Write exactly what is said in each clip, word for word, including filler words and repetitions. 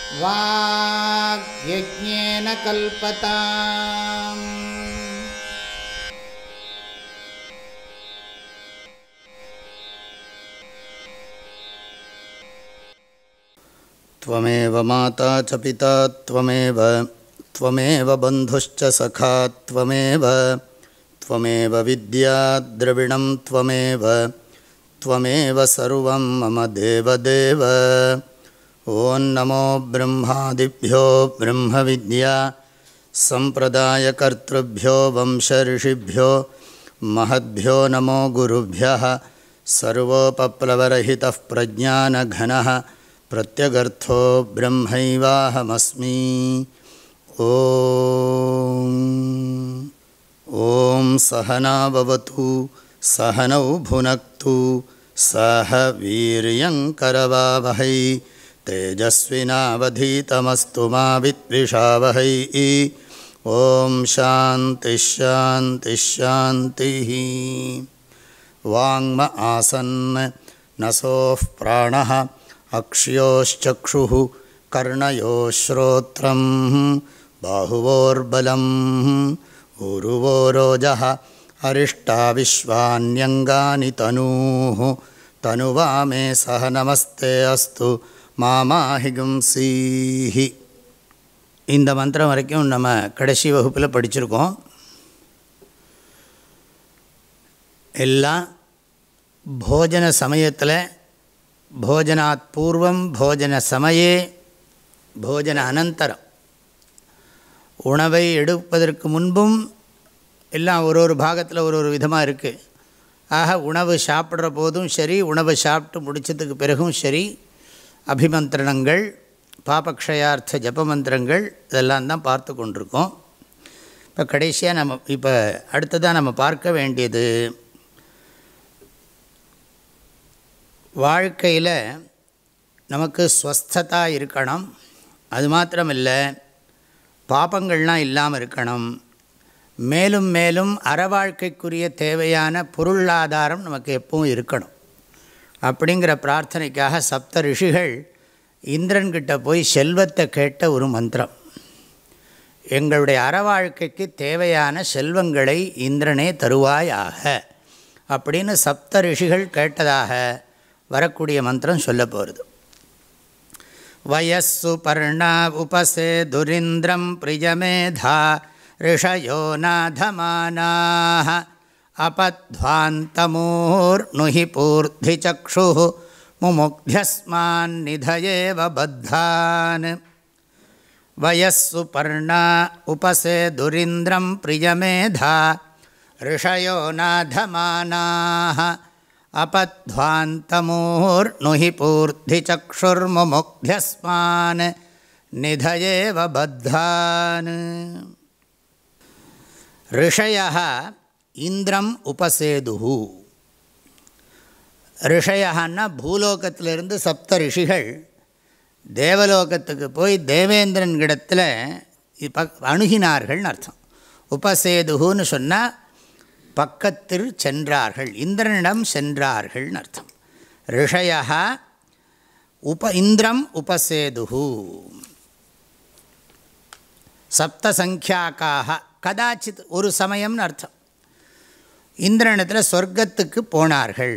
வாக்யஜ்ஞேன கல்பதாம். த்வமேவ மாதா ச பிதா த்வமேவ த்வமேவ பந்துஷ்ச சகா த்வமேவ த்வமேவ வித்யா த்ரவிணம் த்வமேவ த்வமேவ சர்வம் மம தேவதேவ. ஓம் நமோ பிரம்மாதிப்யோ பிரம்ம வித்யா சம்பிரதாய கர்த்ருப்யோ வம்ச ரிஷிப்யோ மஹத்யோ நமோ குருப்யः. சர்வோபப்ளவரஹிதः பிரஜ்ஞானகணः பிரத்யகர்த்தோ பிரம்மைவாஹமஸ்மி. ஓம் ஓம் சஹனா பவது சஹனௌ புனக்து சஹ வீர்யங்கரவாவஹை தேஜஸ்வினாவதீதமஸ்து மா வித்விஷாவஹை. ஓம் சாந்தி ஷாந்தி ஷாந்தி. வாங்ம ஆசன்ன நசோஃப் பிராணஹ அக்ஷ்யோச்சக்ஷுः கர்ணயோः ஸ்ரோத்ரம் பாஹுவோர்பலம் ஊருவோரோஜः அரிஷ்டா விஸ்வான்யங்கானி தனூः தனுவாமே சஹ நமஸ்தே அஸ்து மாமாஹிகும்சீஹி. இந்த மந்திரம் வரைக்கும் நம்ம கடைசி வகுப்பில் படிச்சிருக்கோம். எல்லாம் போஜன சமயத்தில், போஜனாத் பூர்வம், போஜன சமயே, போஜன அனந்தரம், உணவை எடுப்பதற்கு முன்பும் எல்லாம் ஒரு ஒரு பாகத்தில் ஒரு ஒரு விதமாக இருக்குது. ஆக உணவு சாப்பிட்ற போதும் சரி, உணவை சாப்பிட்டு முடித்ததுக்கு பிறகும் சரி, அபிமந்திரணங்கள், பாபக்ஷயார்த்த ஜபமந்திரங்கள் இதெல்லாம் தான் பார்த்து கொண்டிருக்கோம். இப்போ கடைசியாக நம்ம இப்போ அடுத்ததாக நம்ம பார்க்க வேண்டியது, வாழ்க்கையில் நமக்கு ஸ்வஸ்ததா இருக்கணும். அது மாத்திரமில்லை, பாபங்கள்லாம் இல்லாமல் இருக்கணும். மேலும் மேலும் அற வாழ்க்கைக்குரிய தேவையான பொருளாதாரம் நமக்கு எப்பவும் இருக்கணும். அப்படிங்கிற பிரார்த்தனைக்காக சப்த ரிஷிகள் இந்திரன்கிட்ட போய் செல்வத்தை கேட்ட ஒரு மந்திரம். எங்களுடைய அற வாழ்க்கைக்கு தேவையான செல்வங்களை இந்திரனே தருவாயாக அப்படின்னு சப்த ரிஷிகள் கேட்டதாக வரக்கூடிய மந்திரம் சொல்ல போகிறது. வயஸ்ஸு பர்ணா உபசே துரிந்திரம் பிரியமேதா ரிஷயோ நாதமானாஹ அபத்வாந்தமூர்நுஹி பூர்த்தி சக்ஷுஹு முமுக்த்யஸ்மான் நிதயேவ பத்தான். வயஸ்ஸு பர்ணா உபசே துரிந்திரம் பிரியமேதா ரிஷயோ நாதமானாஹ அபத்வாந்தமூர்நுஹி பூர்த்தி சக்ஷுர்முமுக்த்யஸ்மான் நிதயேவ பத்தான். ரிஷயः இந்திரம் உபசேதுஹு. ரிஷயன்னா பூலோகத்திலிருந்து சப்த ரிஷிகள் தேவலோகத்துக்கு போய் தேவேந்திரன்கிடத்தில் அணுகினார்கள்னு அர்த்தம். உபசேதுஹுன்னு சொன்னால் பக்கத்தில் சென்றார்கள், இந்திரனிடம் சென்றார்கள்னு அர்த்தம். ரிஷயः உப இந்திரம் உபசேதுஹு. சப்தசங்கியாக்காக கதாச்சித் ஒரு சமயம்னு அர்த்தம். இந்திரனிடத்தில் சொர்க்கத்துக்கு போனார்கள்.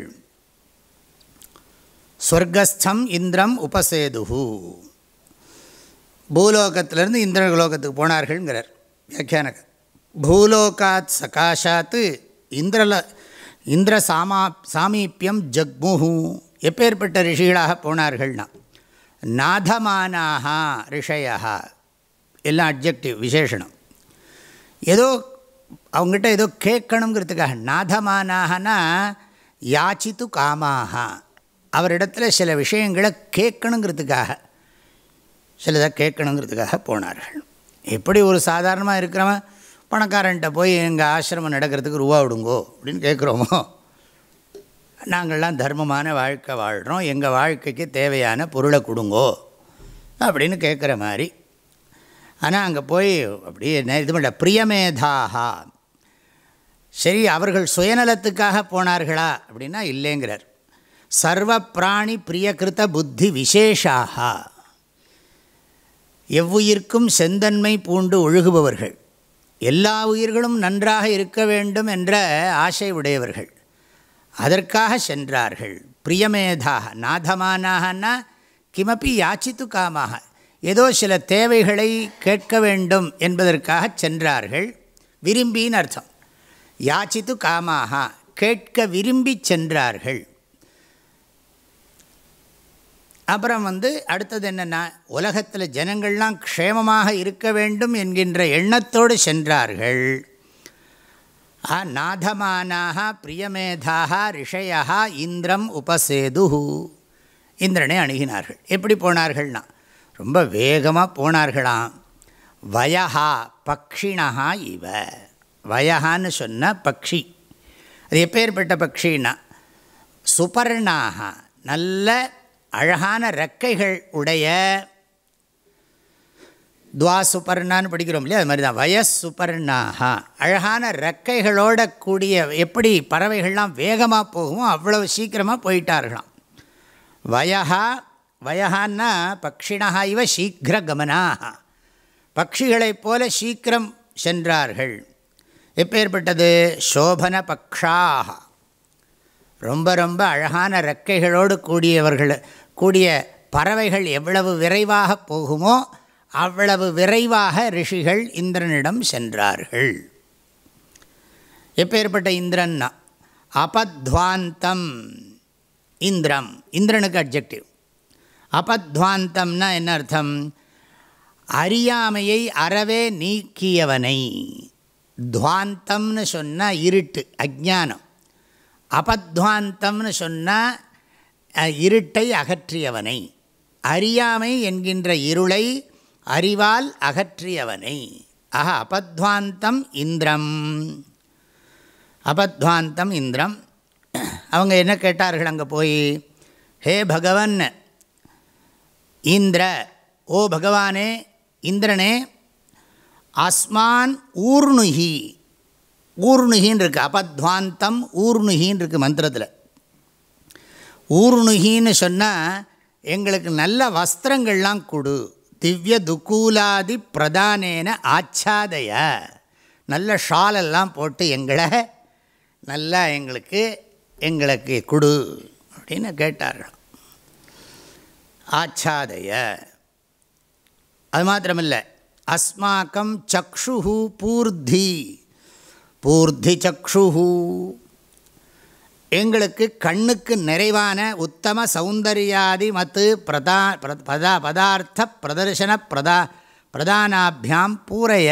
சொர்க்கஸ்தம் இந்திரம் உபசேதுஹு. பூலோகத்திலிருந்து இந்திரலோகத்துக்கு போனார்கள்ங்கிறார் வியாக்கியானக. பூலோகாத் சகாஷாத்து இந்திரல இந்திர சாமா சாமீப்பியம் ஜக்முஹு. எப்பேற்பட்ட ரிஷிகளாக போனார்கள்னா நாதமானாக ரிஷயா, எல்லாம் அட்ஜெக்டிவ் விசேஷனம். ஏதோ அவங்ககிட்ட ஏதோ கேட்கணுங்கிறதுக்காக. நாதமானாகனா யாச்சித்து காமாக, அவரிடத்தில் சில விஷயங்களை கேட்கணுங்கிறதுக்காக, சிலதை கேட்கணுங்கிறதுக்காக போனார்கள். எப்படி ஒரு சாதாரணமாக இருக்கிறவன் பணக்காரன்ட்ட போய் எங்கள் ஆசிரமம் நடக்கிறதுக்கு ரூபா விடுங்கோ அப்படின்னு கேட்குறோமோ, நாங்கள்லாம் தர்மமான வாழ்க்கை வாழ்கிறோம், எங்கள் வாழ்க்கைக்கு தேவையான பொருளை கொடுங்கோ அப்படின்னு கேட்குற மாதிரி. ஆனால் அங்கே போய் அப்படியே இது பண்ண பிரியமேதாகா. சரி, அவர்கள் சுயநலத்துக்காக போனார்களா அப்படின்னா இல்லைங்கிறார். சர்வ பிராணி பிரியகிருத்த புத்தி விசேஷாக, எவ்வுயிர்க்கும் செந்தன்மை பூண்டு ஒழுகுபவர்கள், எல்லா உயிர்களும் நன்றாக இருக்க வேண்டும் என்ற ஆசை உடையவர்கள். அதற்காக சென்றார்கள். பிரியமேதாக நாதமானாகனா கிமப்பி யாச்சித்து காமாக, ஏதோ சில தேவைகளை கேட்க வேண்டும் என்பதற்காக சென்றார்கள். விரும்பின்னு அர்த்தம். யாச்சித்து காமாக, கேட்க விரும்பி சென்றார்கள். அப்புறம் வந்து அடுத்தது என்னென்னா, உலகத்தில் ஜனங்கள்லாம் க்ஷேமமாக இருக்க வேண்டும் என்கின்ற எண்ணத்தோடு சென்றார்கள். நாதமானாக பிரியமேதாக ரிஷயா இந்திரம் உபசேது, இந்திரனை அணுகினார்கள். எப்படி போனார்கள்னா ரொம்ப வேகமாக போனார்களாம். வயஹா பக்ஷிணா இவ, வயஹான்னு சொன்ன பக்ஷி. அது எப்பேற்பட்ட பக்ஷின்னா சுபர்ணாக, நல்ல அழகான ரெக்கைகள் உடைய, துவா சுபர்ணான்னு படிக்கிறோம் இல்லையா, அது மாதிரி தான் வயஸ் சுபர்ணாக, அழகான ரெக்கைகளோட கூடிய. எப்படி பறவைகள்லாம் வேகமாக போகுமோ அவ்வளவு சீக்கிரமாக போயிட்டார்களாம். வயஹா, வயஹான்னா பக்ஷிணா இவ சீக்கிர கமனாக, பட்சிகளைப் போல சீக்கிரம் சென்றார்கள். எப்பேற்பட்டது? சோபன பக்ஷாக, ரொம்ப ரொம்ப அழகான ரெக்கைகளோடு கூடியவர்கள் கூடிய பறவைகள் எவ்வளவு விரைவாக போகுமோ அவ்வளவு விரைவாக ரிஷிகள் இந்திரனிடம் சென்றார்கள். எப்பேற்பட்ட இந்திரன்னா அபத்வாந்தம் இந்திரம், இந்திரனுக்கு அட்ஜெக்டிவ். அபத்வாந்தம்னா என்ன அர்த்தம்? அறியாமையை அறவே நீக்கியவனை. துவாந்தம்னு சொன்னால் இருட்டு, அஜ்ஞானம். அபத்வாந்தம்னு சொன்னால் இருட்டை அகற்றியவனை, அறியாமை என்கின்ற இருளை அறிவால் அகற்றியவனை. ஆக அபத்வாந்தம் இந்திரம், அபத்வாந்தம் இந்திரம். அவங்க என்ன கேட்டார்கள் அங்கே போய்? ஹே பகவன் இந்திர, ஓ பகவானே இந்திரனே, அஸ்மான் ஊர்ணுஹி, ஊர்ணுகின்னு இருக்குது. அபத்வாந்தம் ஊர்ணுகின்னு இருக்குது மந்திரத்தில். ஊர்ணுகின்னு சொன்னால் எங்களுக்கு நல்ல வஸ்திரங்கள்லாம் கொடு. திவ்ய துக்கூலாதி பிரதானேன ஆச்சாதய, நல்ல ஷாலெல்லாம் போட்டு எங்களை நல்லா எங்களுக்கு எங்களுக்கு கொடு அப்படின்னு கேட்டார்கள். ஆச்சாதய. அது மாத்திரமில்லை, அஸ்மாக்கம் சக்ஷுஹு பூர்த்தி, பூர்த்தி சக்ஷுஹு, எங்களுக்கு கண்ணுக்கு நிறைவான உத்தம சௌந்தர்யாதி மத்து பிரதா பதா பதார்த்த பிரதர்சன பிரதா பிரதானாபியாம் பூரைய.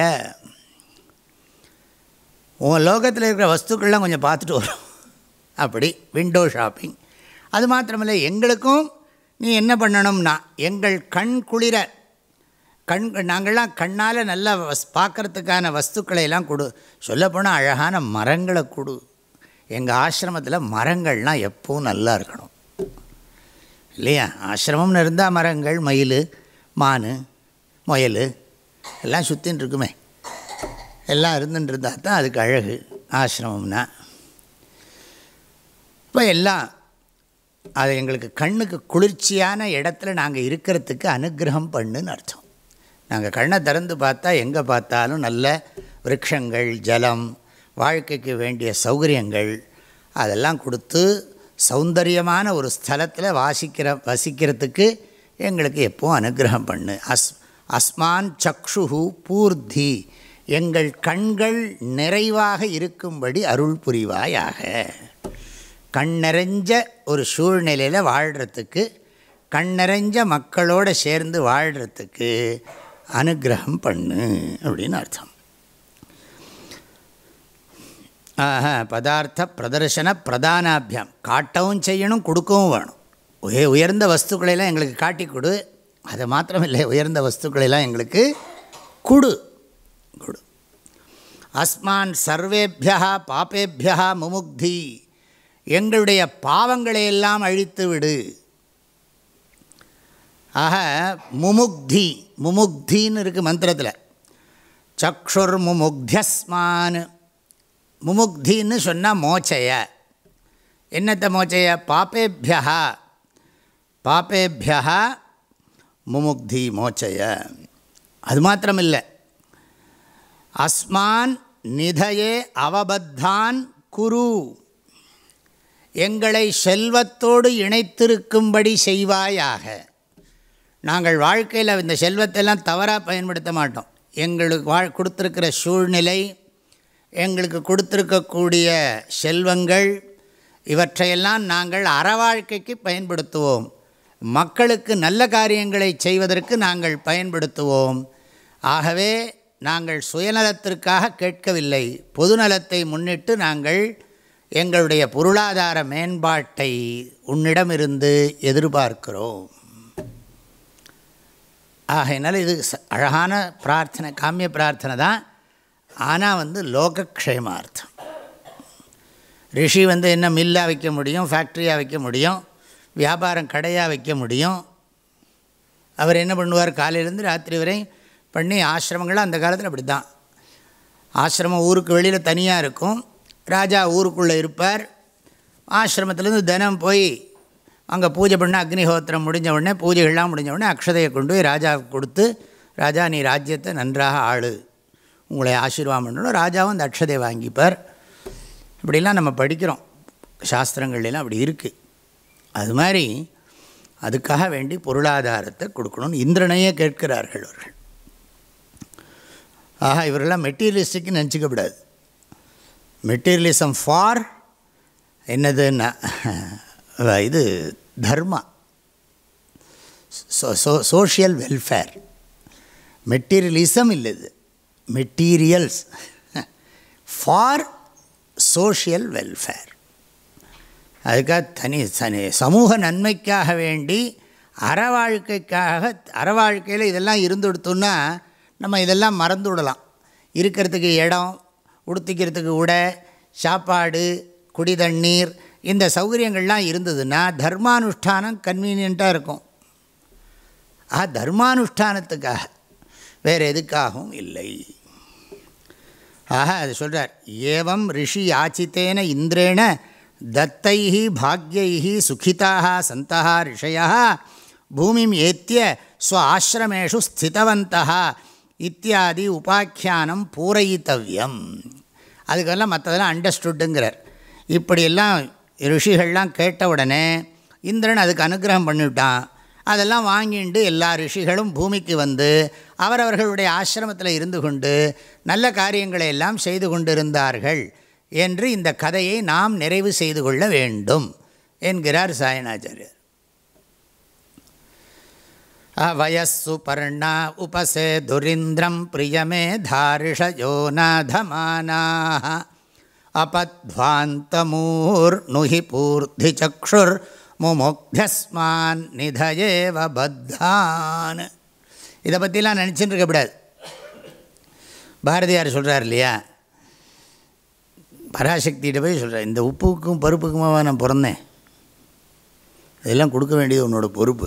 உன் லோகத்தில் இருக்கிற வஸ்துக்கள்லாம் கொஞ்சம் பார்த்துட்டு வரும். அப்படி விண்டோ ஷாப்பிங். அது மாத்திரமில்லை, எங்களுக்கும் நீ என்ன பண்ணணும்னா எங்கள் கண் குளிர, கண் நாங்கள்லாம் கண்ணால் நல்லா வஸ் பார்க்குறதுக்கான வஸ்துக்களை எல்லாம் கொடு. சொல்லப்போனால் அழகான மரங்களை கொடு. எங்கள் ஆசிரமத்தில் மரங்கள்லாம் எப்பவும் நல்லா இருக்கணும் இல்லையா? ஆசிரமம்னு இருந்தால் மரங்கள், மயில், மான், முயல் எல்லாம் சுற்றின்னு இருக்குமே, எல்லாம் இருந்துன்னு இருந்தால் தான் அதுக்கு அழகு ஆசிரமம்னா. இப்போ எல்லாம் அது எங்களுக்கு கண்ணுக்கு குளிர்ச்சியான இடத்துல நாங்கள் இருக்கிறதுக்கு அனுகிரகம் பண்ணுன்னு அர்த்தம். நாங்கள் கண்ணை திறந்து பார்த்தா எங்கே பார்த்தாலும் நல்ல விருட்சங்கள், ஜலம், வாழ்க்கைக்கு வேண்டிய சௌகரியங்கள் அதெல்லாம் கொடுத்து சௌந்தரியமான ஒரு ஸ்தலத்தில் வாசிக்கிற வசிக்கிறதுக்கு எங்களுக்கு எப்போவும் அனுகிரகம் பண்ணு. அஸ் அஸ்மான் சக்ஷுஹு பூர்த்தி, எங்கள் கண்கள் நிறைவாக இருக்கும்படி அருள் புரிவாயாக. கண் நிறைஞ்ச ஒரு சூழ்நிலையில் வாழ்கிறதுக்கு, கண் நிறைஞ்ச மக்களோடு சேர்ந்து வாழ்கிறதுக்கு அனுகிரகம் பண்ணு அப்படின்னு அர்த்தம். ஆஹ பதார்த்த பிரதர்சன பிரதானாபியாம், காட்டவும் செய்யணும், கொடுக்கவும் வேணும். உய உயர்ந்த வஸ்துக்களெல்லாம் எங்களுக்கு காட்டி கொடு. அது மாத்திரமில்லை, உயர்ந்த வஸ்துக்களெல்லாம் எங்களுக்கு கொடு கொடு. அஸ்மான் சர்வேபியா பாப்பேபியா முமுக்தி, எங்களுடைய பாவங்களையெல்லாம் அழித்து விடு. ஆக முமுக்தி, முமுக்தின்னு இருக்குது மந்திரத்தில். சக்ஷுர் முமுக்தியஸ்மான், முமுக்தின்னு சொன்னால் மோச்சய. என்னத்தை மோச்சய? பாப்பேபியா, பாப்பேபியா முமுக்தி மோச்சய. அது மாத்திரமில்லை, அஸ்மான் நிதயே அவபத்தான் குரு, எங்களை செல்வத்தோடு இணைத்திருக்கும்படி செய்வாயாக. நாங்கள் வாழ்க்கையில் இந்த செல்வத்தையெல்லாம் தவறாக பயன்படுத்த மாட்டோம். எங்களுக்கு வாழ் கொடுத்துருக்கிற சூழ்நிலை, எங்களுக்கு கொடுத்துருக்கக்கூடிய செல்வங்கள், இவற்றையெல்லாம் நாங்கள் அறவாழ்க்கைக்கு பயன்படுத்துவோம். மக்களுக்கு நல்ல காரியங்களை செய்வதற்கு நாங்கள் பயன்படுத்துவோம். ஆகவே நாங்கள் சுயநலத்திற்காக கேட்கவில்லை, பொதுநலத்தை முன்னிட்டு நாங்கள் எங்களுடைய பொருளாதார மேம்பாட்டை உன்னிடமிருந்து எதிர்பார்க்கிறோம். ஆகையினால இது அழகான பிரார்த்தனை, காமிய பிரார்த்தனை தான். ஆனால் வந்து லோகக்ஷேமார்த்தம். ரிஷி வந்து என்ன மில்லாக வைக்க முடியும், ஃபேக்ட்ரியாக வைக்க முடியும், வியாபாரம் கடையாக வைக்க முடியும். அவர் என்ன பண்ணுவார், காலையிலேருந்து ராத்திரி வரை பண்ணி, ஆசிரமங்கள்லாம் அந்த காலத்தில் அப்படி தான். ஆசிரமம் ஊருக்கு வெளியில் தனியாக இருக்கும், ராஜா ஊருக்குள்ளே இருப்பார். ஆசிரமத்துலேருந்து தினம் போய் அங்கே பூஜை பண்ண, அக்னிஹோத்திரம் முடிஞ்ச உடனே, பூஜைகள்லாம் முடிஞ்ச உடனே அக்ஷதையை கொண்டு போய் ராஜாவுக்கு கொடுத்து, ராஜா நீ ராஜ்யத்தை நன்றாக ஆளு, உங்களை ஆசீர்வாதம் பண்ணணும். ராஜாவும் அந்த அக்ஷதையை வாங்கிப்பார். இப்படிலாம் நம்ம படிக்கிறோம், சாஸ்திரங்கள்லாம் அப்படி இருக்குது. அது மாதிரி அதுக்காக வேண்டி பொருளாதாரத்தை கொடுக்கணும்னு இந்திரனையே கேட்கிறார்கள் அவர்கள். ஆக இவரெல்லாம் மெட்டீரியலிஸ்டிக்கு நினச்சிக்கப்படாது. மெட்டீரியலிசம் ஃபார் என்னதுன்னா இது தர்மா, சோஷியல் வெல்ஃபேர். மெட்டீரியலிசம் இல்லை, இது மெட்டீரியல்ஸ் ஃபார் சோஷியல் வெல்ஃபேர். அதுக்காக தனி தனி சமூக நன்மைக்காக வேண்டி அற வாழ்க்கைக்காக, அற வாழ்க்கையில் இதெல்லாம் இருந்து கொடுத்தோன்னா நம்ம இதெல்லாம் மறந்து விடலாம். இருக்கிறதுக்கு இடம், உடுத்திக்கிறதுக்கு உடை, சாப்பாடு, குடி தண்ணீர், இந்த சௌகரியங்கள்லாம் இருந்ததுன்னா தர்மானுஷ்டானம் கன்வீனியண்ட்டாக இருக்கும். ஆ தர்மானுஷ்டானத்துக்காக, வேறு எதுக்காகவும் இல்லை. ஆக அது சொல்கிறார், ஏவம் ரிஷி யாச்சித்தேன இந்திரேண தத்தைஹி பாக்யைஹி சுகிதாக சந்தः ரிஷயः பூமிம் ஏத்திய ஸ்வ ஆசிரமேஷு ஸ்திதவந்தः இத்தியாதி உபாக்கியானம் பூரயித்தவ்யம். அதுக்கெல்லாம் மற்றதெல்லாம் அண்டர்ஸ்டுட்டுங்கிறார். இப்படியெல்லாம் ரிஷிகள்லாம் கேட்ட உடனே இந்திரன் அதுக்கு அனுகிரகம் பண்ணிவிட்டான். அதெல்லாம் வாங்கிட்டு எல்லா ரிஷிகளும் பூமிக்கு வந்து அவரவர்களுடைய ஆசிரமத்தில் இருந்து கொண்டு நல்ல காரியங்களை எல்லாம் செய்து கொண்டிருந்தார்கள் என்று இந்த கதையை நாம் நிறைவு செய்து கொள்ள வேண்டும் என்கிறார் சாயணாச்சாரியர். வயஸ்ஸு பர்ணா உபசே துரிந்திரம் பிரியமே தாரிஷயோ நாதமானாஹ அபத்வாந்தமூர்நுஹி பூர்த்தி சக்ஷுர் முமுக்தஸ்மான் நிதயேவ பத்தான். இதை பற்றிலாம் நினச்சிட்டு இருக்கக்கூடாது. பாரதியார் சொல்கிறார் இல்லையா, பராசக்திகிட்ட போய் சொல்கிறார், இந்த உப்புக்கும் பருப்புக்குமாவா நான் பிறந்தேன், இதெல்லாம் கொடுக்க வேண்டியது உன்னோட பொறுப்பு.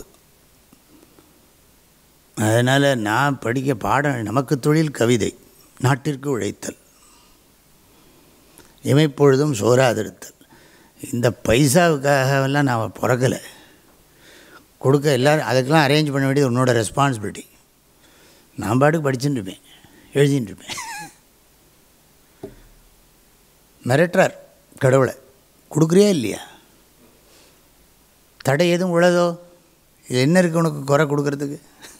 அதனால் நான் படிக்க பாடம், நமக்கு தொழில் கவிதை, நாட்டிற்கு உழைத்தல், இமைப்பொழுதும் சோறாதிருத்தல். இந்த பைசாவுக்காகவெல்லாம் நான் பிறக்கலை, கொடுக்க எல்லோரும் அதுக்கெல்லாம் அரேஞ்ச் பண்ண வேண்டியது உன்னோட ரெஸ்பான்சிபிலிட்டி. நான் பாட்டுக்கு படிச்சுட்டு இருப்பேன், எழுதிட்டு இருப்பேன். மிரட்டுறார் கடவுளை, கொடுக்குறியா இல்லையா, தடை எதுவும் உள்ளதோ, இது என்ன இருக்குது உனக்கு குறை கொடுக்கறதுக்கு?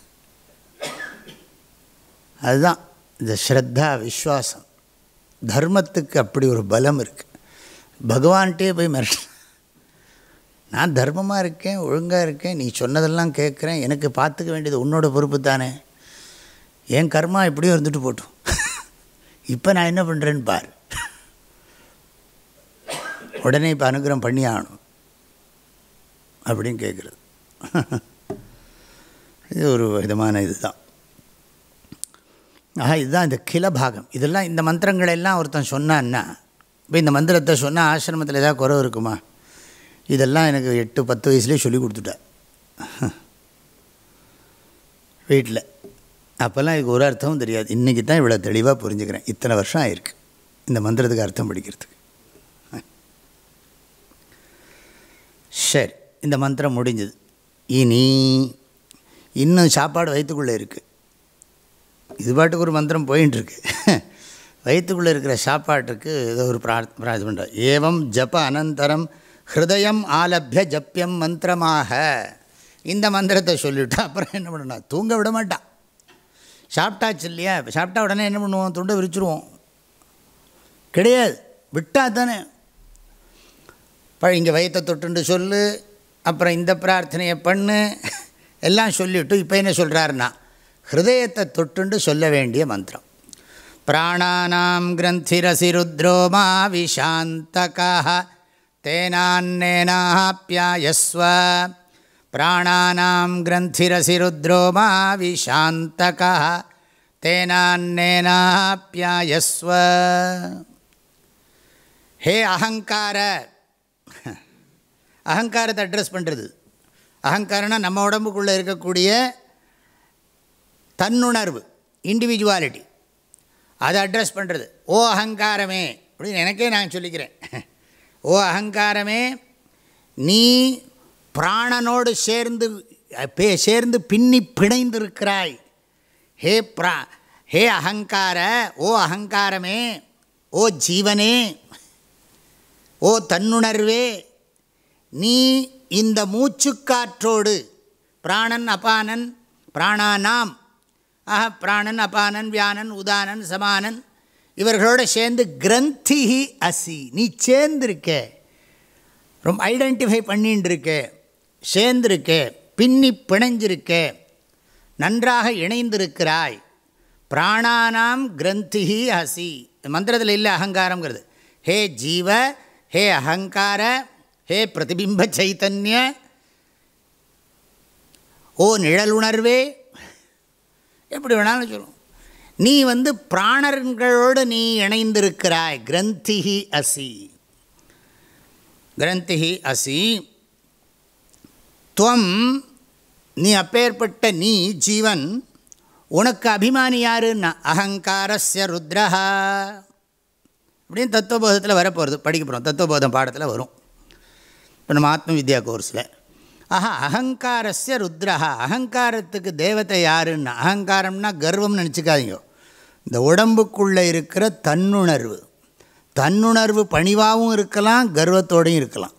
அதுதான் இந்த ஸ்ரத்தா, விஸ்வாசம், தர்மத்துக்கு அப்படி ஒரு பலம் இருக்குது. பகவான்கிட்டே போய் மிரட்ட, நான் தர்மமாக இருக்கேன், ஒழுங்காக இருக்கேன், நீ சொன்னதெல்லாம் கேட்குறேன், எனக்கு பார்த்துக்க வேண்டியது உன்னோட பொறுப்பு தானே, என் கர்மா எப்படியும் இருந்துட்டு போட்டும், இப்போ நான் என்ன பண்ணுறேன்னு பார், உடனே இப்போ அனுகிரகம் பண்ணி ஆகணும் அப்படின்னு கேட்குறது. இது ஒரு விதமான இதுதான். ஆஹா, இதுதான் இந்த கில பாகம். இதெல்லாம் இந்த மந்திரங்களெல்லாம் ஒருத்தன் சொன்னான்னா, இப்போ இந்த மந்திரத்தை சொன்னால் ஆசிரமத்தில் ஏதாவது குறை இருக்குமா? இதெல்லாம் எனக்கு எட்டு பத்து வயசுலேயே சொல்லி கொடுத்துட்டா வீட்டில். அப்போல்லாம் இதுக்கு ஒரு அர்த்தமும் தெரியாது. இன்றைக்கி தான் இவ்வளோ தெளிவாக புரிஞ்சுக்கிறேன். இத்தனை வருஷம் ஆயிருக்கு இந்த மந்திரத்துக்கு அர்த்தம் படிக்கிறதுக்கு. சரி, இந்த மந்திரம் முடிஞ்சது. இனி இன்னும் சாப்பாடு வயிற்றுக்குள்ளே இருக்குது. இது பாட்டுக்கு ஒரு மந்திரம் போயின்ட்டுருக்கு. வயிற்றுக்குள்ளே இருக்கிற சாப்பாட்டுக்கு ஏதோ ஒரு பிரார்த்த பிரார்த்தனை பண்ணுற. ஏவம் ஜப அனந்தரம் ஹிருதயம் ஆலபிய ஜப்பியம் மந்திரமாக. இந்த மந்திரத்தை சொல்லிவிட்டு அப்புறம் என்ன பண்ணணும், தூங்க விட மாட்டான். சாப்பிட்டாச்சு இல்லையா, சாப்பிட்டா உடனே என்ன பண்ணுவோம், துண்டை விரிச்சிருவோம். கிடையாது, விட்டால் தானே. இங்கே வயிற்றை தொட்டுண்டு சொல்லு, அப்புறம் இந்த பிரார்த்தனையை பண்ணு, எல்லாம் சொல்லிவிட்டு இப்போ என்ன சொல்கிறாருன்னா ஹிருதயத்தை தொட்டுண்டு சொல்ல வேண்டிய மந்திரம். பிராணானாம் கிரந்திரசி ருத்ரோ மா விஷாந்தகா தேனான்னேனாப்யாயஸ்வ. பிராணானாம் கிரந்திரசி ருத்ரோ மா விஷாந்தகா தேனான்னேனாப்யாயஸ்வ. ஹே அகங்கார, அகங்காரத்தை அட்ரஸ் பண்ணுறது. அகங்காரம்னா நம்ம உடம்புக்குள்ளே இருக்கக்கூடிய தன்னுணர்வு, இண்டிவிஜுவாலிட்டி, அதை அட்ரஸ் பண்ணுறது. ஓ அகங்காரமே அப்படின்னு எனக்கே நான் சொல்லிக்கிறேன். ஓ அகங்காரமே, நீ பிராணனோடு சேர்ந்து சேர்ந்து பின்னி பிணைந்திருக்கிறாய். ஹே பிரா ஹே அகங்கார, ஓ அகங்காரமே, ஓ ஜீவனே, ஓ தன்னுணர்வே, நீ இந்த மூச்சுக்காற்றோடு பிராணன் அபானன் பிராணானாம், ஆஹா பிராணன் அபானன் வியானன் உதானன் சமானன் இவர்களோடு சேர்ந்து கிரந்திஹி அசி, நீ சேர்ந்திருக்க, ரொம்ப ஐடென்டிஃபை பண்ணின்னு இருக்க, சேர்ந்திருக்க, பின்னி பிணைஞ்சிருக்க, நன்றாக இணைந்திருக்கிறாய். பிராணானாம் கிரந்திஹி அசி. மந்திரத்தில் இல்லை அகங்காரங்கிறது. ஹே ஜீவ, ஹே அகங்கார, ஹே பிரதிபிம்ப சைத்தன்ய, ஓ நிழலுணர்வே, எப்படி வேணாலும் சொல்லுவோம். நீ வந்து பிராணர்களோடு நீ இணைந்திருக்கிறாய். கிரந்திஹி அசி, கிரந்திஹி அசி. துவம், நீ அப்பேற்பட்ட நீ ஜீவன், உனக்கு அபிமானி யாருன்னா அகங்காரஸ்ய ருத்ரஹா அப்படின்னு தத்துவபோதத்தில் வரப்போகிறது. படிக்க போகிறோம், தத்துவபோதம் பாடத்தில் வரும். இப்போ நம்ம ஆத்ம வித்யா கோர்ஸில். ஆஹா அகங்காரஸ்ய ருத்ரஹா, அகங்காரத்துக்கு தேவதை யாருன்னா, அகங்காரம்னா கர்வம்னு நினச்சிக்காதீங்க. இந்த உடம்புக்குள்ளே இருக்கிற தன்னுணர்வு, தன்னுணர்வு பணிவாகவும் இருக்கலாம், கர்வத்தோடையும் இருக்கலாம்.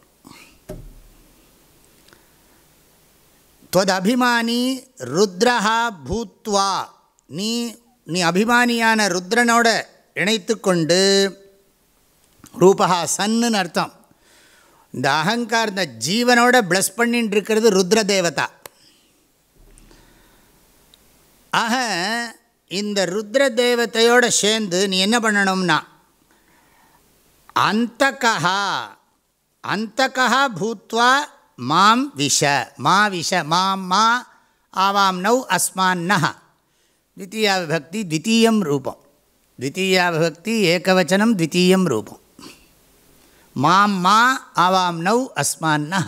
துவத் அபிமானி ருத்ரஹா பூத்வா, நீ நீ அபிமானியான ருத்ரனோட இணைத்து கொண்டு, ரூபஹா சன்னு அர்த்தம். இந்த அகங்கார இந்த ஜீவனோட ப்ளஸ் பண்ணிட்டு இருக்கிறது ருத்ர தேவதா. ஆக இந்த ருத்ர தேவதையோடு சேர்ந்து நீ என்ன பண்ணணும்னா அந்தகா, அந்தகா பூத்வா மாம் விஷ, மா விஷ, மாம் மா ஆவாம் நௌ அஸ்மான்னஹ. த்விதீயா விபக்தி த்விதீயம் ரூபம், த்விதீயா விபக்தி ஏகவச்சனம் த்விதீயம் ரூபம். மாம் மா ஆவாம் நௌ அஸ்மான்னஹ.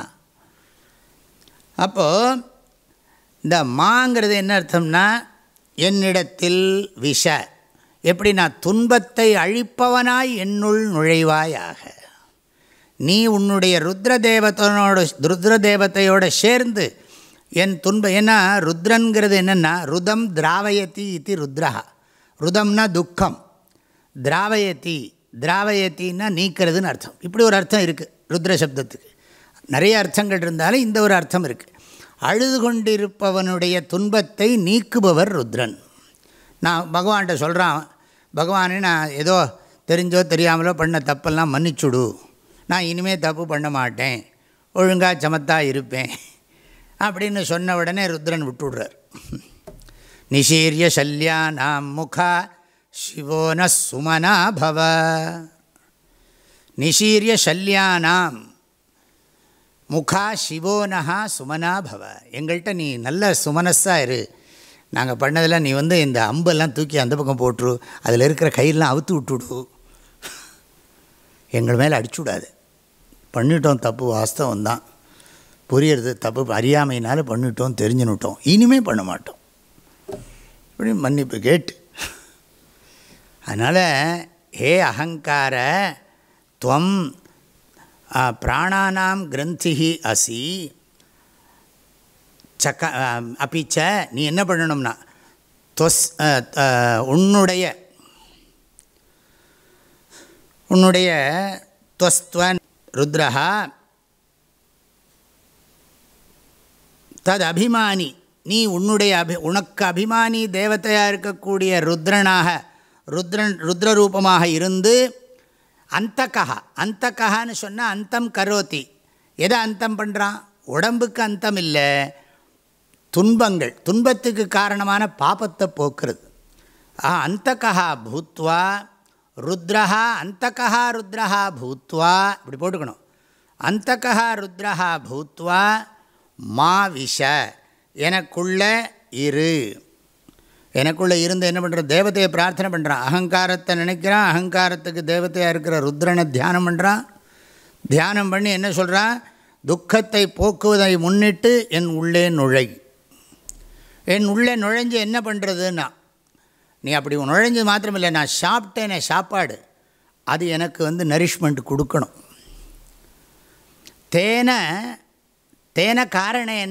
அப்போது இந்த மாங்கிறது என்ன அர்த்தம்னா என்னிடத்தில் விஷ, எப்படி நான் துன்பத்தை அழிப்பவனாய் என்னுள் நுழைவாயாக. நீ உன்னுடைய ருத்ர தேவத்தனோட ருத்ர தேவத்தையோடு சேர்ந்து என் துன்ப, ஏன்னா ருத்ரன்கிறது என்னென்னா ருதம் திராவயதி இது ருத்ரா. ருதம்னா துக்கம், திராவயதி, திராவயத்தின்னா நீக்கிறதுன்னு அர்த்தம். இப்படி ஒரு அர்த்தம் இருக்குது ருத்ர சப்தத்துக்கு. நிறைய அர்த்தங்கள் இருந்தாலும் இந்த ஒரு அர்த்தம் இருக்குது. அழுது கொண்டிருப்பவனுடைய துன்பத்தை நீக்குபவர் ருத்ரன். நான் பகவான்கிட்ட சொல்கிறான், பகவானே நான் ஏதோ தெரிஞ்சோ தெரியாமலோ பண்ண தப்பெல்லாம் மன்னிச்சுடு, நான் இனிமேல் தப்பு பண்ண மாட்டேன், ஒழுங்காக சமத்தா இருப்பேன் அப்படின்னு சொன்ன உடனே ருத்ரன் விட்டுடுறார். நிஷீரிய சல்யா நாம் முகா சிவோன சுமனா பவ. நிஷீரிய சல்யானாம் முகா சிவோனஹா சுமனா பவ. எங்கள்கிட்ட நீ நல்ல சுமனஸாக இரு, நாங்கள் பண்ணதில் நீ வந்து இந்த அம்பெல்லாம் தூக்கி அந்த பக்கம் போட்டுரு, அதில் இருக்கிற கயிறெலாம் அவுத்து விட்டுடு, எங்கள் மேலே அடிச்சு விடாது. பண்ணிட்டோம் தப்பு, வாஸ்தவம் தான், புரியறது தப்பு, அறியாமையினால் பண்ணிட்டோம், தெரிஞ்சுன்னுட்டோம், இனிமே பண்ண மாட்டோம் இப்படி மன்னிப்பு கேட்டு. அதனால் ஹே அகங்கார துவம் பிராணானாம் கிரந்திஹி அசி சக்க அப்பிச்ச, நீ என்ன பண்ணணும்னா தொஸ் உன்னுடைய உன்னுடைய துவஸ்துவன் ருத்ரஹா தது அபிமானி, நீ உன்னுடைய அபி உனக்கு அபிமானி தேவதையாக இருக்கக்கூடிய ருத்ரனாக ருத்ரன் ருத்ரரூபமாக இருந்து அந்தகா, அந்தகான்னு சொன்னால் அந்தம் கரோதி, எதை அந்தம் பண்ணுறான்? உடம்புக்கு அந்தம் இல்லை, துன்பங்கள் துன்பத்துக்கு காரணமான பாபத்தை போக்குறது. ஆ அந்தகா பூத்வா ருத்ரஹா, அந்தகா ருத்ரஹா பூத்வா, இப்படி போட்டுக்கணும். அந்தகா ருத்ரஹா பூத்வா மா விஷ, எனக்குள்ள இரு. எனக்குள்ளே இருந்து என்ன பண்ணுறான்? தேவதையை பிரார்த்தனை பண்ணுறான். அகங்காரத்தை நினைக்கிறான், அகங்காரத்துக்கு தேவதையாக இருக்கிற ருத்ரனை தியானம் பண்ணுறான். தியானம் பண்ணி என்ன சொல்கிறான்? துக்கத்தை போக்குவதை முன்னிட்டு என் உள்ளே நுழை. என் உள்ளே நுழைஞ்சு என்ன பண்ணுறதுன்னா, நீ அப்படி நுழைஞ்சது மாத்திரமில்லை, நான் சாப்பிட்டேனே சாப்பாடு, அது எனக்கு வந்து நரிஷ்மெண்ட் கொடுக்கணும். தேன தேன காரணேன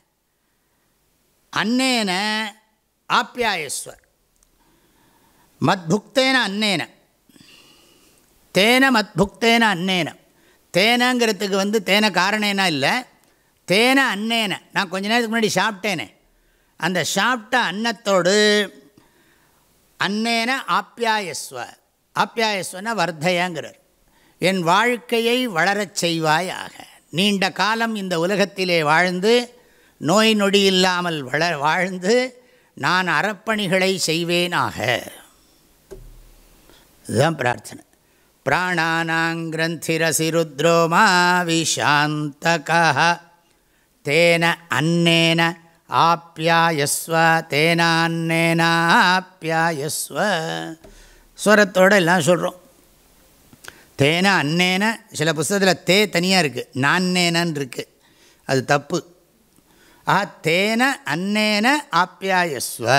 அன்னேன ஆப்யாயஸ்வ மத்புக்தேன அன்னேன, தேன மத்புக்தேன அன்னேன. தேனங்கிறதுக்கு வந்து தேன காரணேனா இல்லை, தேன அன்னேன, நான் கொஞ்ச நேரத்துக்கு முன்னாடி சாப்பிட்டேனே, அந்த சாப்பிட்ட அன்னத்தோடு அன்னேன ஆப்யாயஸ்வ, ஆப்யாயஸ்வன வர்த்தையாங்கிறார். என் வாழ்க்கையை வளரச் செய்வாயாக. நீண்ட காலம் இந்த உலகத்திலே வாழ்ந்து நோய் நொடி இல்லாமல் வள வாழ்ந்து நான் அறப்பணிகளை செய்வேனாக. இதுதான் பிரார்த்தனை. பிராணானாங்கிரந்திரசி ருத்ரோமா விஷாந்தகா தேன அன்னேன ஆப்யாயஸ்வ, தேனான்னேன ஆப்யாயஸ்வ. ஸ்வரத்தோடு எல்லாம் சொல்கிறோம். தேன அன்னேன, சில புஸ்தகத்தில் தே தனியாக இருக்குது, நான்னேனன்னு இருக்குது, அது தப்பு. ஆ தேன அன்னேன ஆப்யாயஸ்வ,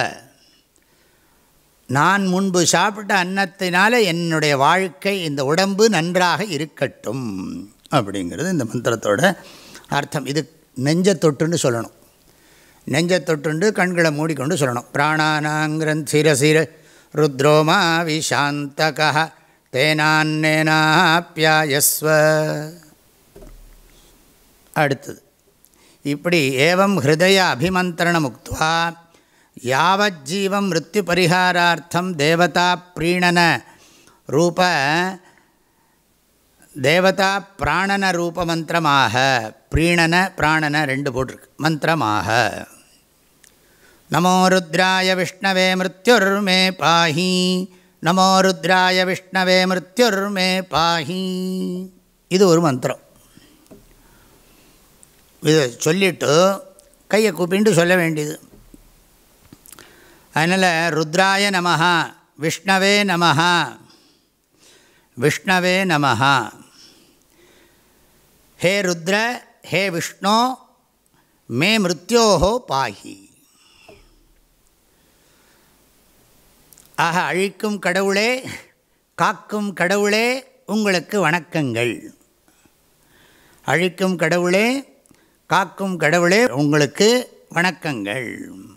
நான் முன்பு சாப்பிட்ட அன்னத்தினால என்னுடைய வாழ்க்கை, இந்த உடம்பு நன்றாக இருக்கட்டும் அப்படிங்கிறது இந்த மந்திரத்தோட அர்த்தம். இது நெஞ்ச தொட்டுன்னு சொல்லணும். நெஞ்ச தொட்டுண்டு கண்களை மூடிக்கொண்டு சொல்லணும். பிராணானாங்கிரந்திரசிர ருத்ரோமா விஷாந்தகா தேனான்னேனாப்யாயஸ்வ. அடுத்தது இப்படி ஏவம் ஹிருதய அபிமந்திரண முக்த்வா யாவஜ்ஜீவம் மிருத்யு பரிகாரார்த்தம் தேவதா ப்ரீணன ரூப தேவதா பிராணன ரூப மந்திரமாக, ப்ரீணன பிராணன ரெண்டு போட்டிருக்கு, மந்திரமாக. நமோ ருத்ராய விஷ்ணவே மிருத்யுர்மே பாஹி, நமோ ருத்ராய விஷ்ணவே மிருத்யுர்மே பாஹி. இது ஒரு மந்திரம். இதை சொல்லிவிட்டு கையை கூப்பிட்டு சொல்ல வேண்டியது. அதனால் ருத்ராய நமஹ, விஷ்ணவே நமஹ, விஷ்ணவே நமஹ. ஹே ருத்ர, ஹே விஷ்ணு, மே மிருத்யோஹோ பாஹி. ஆக அழிக்கும் கடவுளே, காக்கும் கடவுளே, உங்களுக்கு வணக்கங்கள். அழிக்கும் கடவுளே, காக்கும் கடவுளே, உங்களுக்கு வணக்கங்கள்.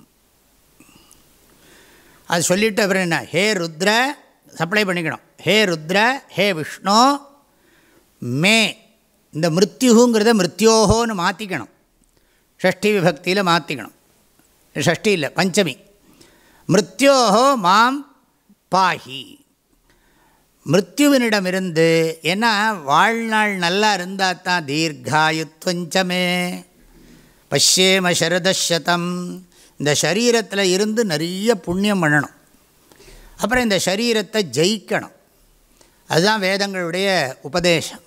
அது சொல்லிவிட்டு அப்புறம் என்ன? ஹே ருத்ர, சப்ளை பண்ணிக்கணும். ஹே ருத்ர, ஹே விஷ்ணு, மே, இந்த மிருத்யுங்கிறத மிருத்யோஹோன்னு மாற்றிக்கணும். ஷஷ்டி விபக்தியில் மாற்றிக்கணும். ஷஷ்டி இல்லை, பஞ்சமி. மிருத்யோஹோ மாம் பாஹி, மிருத்யுவினிடமிருந்து. ஏன்னா வாழ்நாள் நல்லா இருந்தால் தான் தீர்காயுத்வஞ்சமே பஷ்யேம சரதசதம். இந்த சரீரத்தில் இருந்து நிறைய புண்ணியம் பண்ணணும். அப்புறம் இந்த சரீரத்தை ஜெயிக்கணும். அதுதான் வேதங்களுடைய உபதேசம்.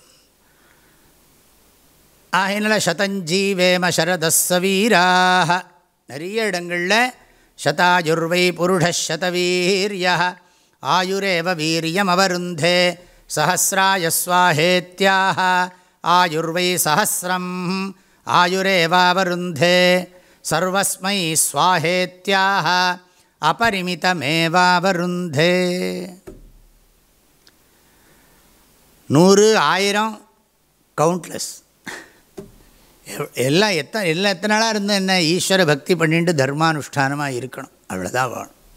ஆகினால சதஞ்சீவேம சரதஸ்ஸ வீராக, நிறைய இடங்களில் சதாயுர்வை புருஷசதவீர்யா ஆயுரேவ வீரியம் அவருந்தே சஹஸ்ராயஸ்வாஹேத்யாக ஆயுர்வை சஹஸ்ரம் ஆயுரேவாவருந்தே சர்வஸ்மை ஸ்வாஹேத்யாக அபரிமிதமேவாவருந்தே. நூறு, ஆயிரம், கவுண்ட்லெஸ். எல்லாம் எத்தனை எல்லாம் எத்தனை நாளாக இருந்தால் என்ன, ஈஸ்வர பக்தி பண்ணிட்டு தர்மானுஷ்டானமாக இருக்கணும், அவ்வளோதான் வேணும்.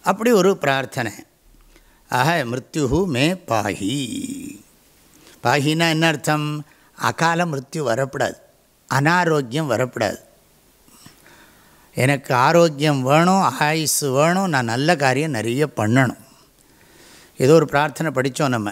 அப்படி ஒரு பிரார்த்தனை. ஆக மிருத்யு மே பாஹி. பாஹின்னா என்ன அர்த்தம்? அகால மிருத்யு வரப்படாது, அனாரோக்கியம் வரப்படாது. எனக்கு ஆரோக்கியம் வேணும், ஆயுசு வேணும், நான் நல்ல காரியம் நிறைய பண்ணணும். ஏதோ ஒரு பிரார்த்தனை படித்தோம் நம்ம,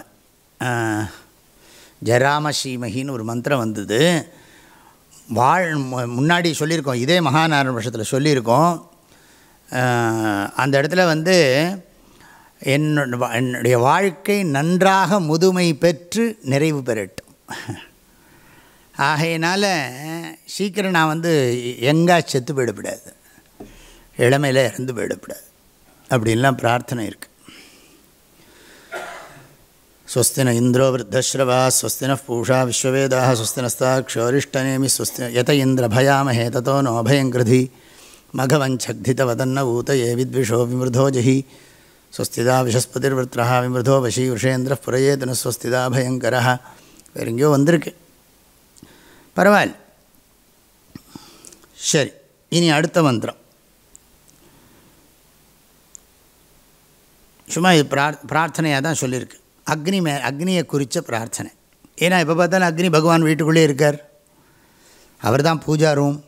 ஜராமசீமகின்னு ஒரு மந்திரம் வந்தது. வாழ் முன்னாடி சொல்லியிருக்கோம், இதே மகாநாராயண வருஷத்தில் சொல்லியிருக்கோம். அந்த இடத்துல வந்து என்னோட என்னுடைய வாழ்க்கை நன்றாக முதுமை பெற்று நிறைவு பெறட்டும். ஆகையினால் சீக்கிரம் நான் வந்து எங்கா செத்து போயிடப்படாது, இளமையில் இறந்து போயிடப்படாது, அப்படின்லாம் பிரார்த்தனை இருக்குது. ஸ்வஸ்தின இந்திரோ விருத்தஸ்ரவா ஸ்வஸ்தின பூஷா விஸ்வவேதாக ஸ்வஸ்தினஸ்தாக்ஷோரிஷ்டநேமி ஸ்வஸ்தி யத இந்திர பயாமஹே ததோ நோபயங்கிருதி மகவஞ்சக்திதவதன்ன ஊதயே வித்விஷோ விமிருதோ ஜஹி ஸ்வஸ்திதா விஷஸ்பதிர்வத்ரஹ விமிருதோ வஷீ விஷேந்திர புரயேதன ஸ்வஸ்திதா பயங்கரா. வேறு எங்கேயோ வந்திருக்கு, பரவாயில்ல. சரி, இனி அடுத்த மந்திரம். சும்மா இது பிரார் பிரார்த்தனையாக தான் சொல்லியிருக்கு. அக்னி மே அக்னியை குறித்த பிரார்த்தனை. ஏன்னா எப்போ பார்த்தாலும் அக்னி பகவான் வீட்டுக்குள்ளே இருக்கார், அவர் தான் பூஜா ரூம்.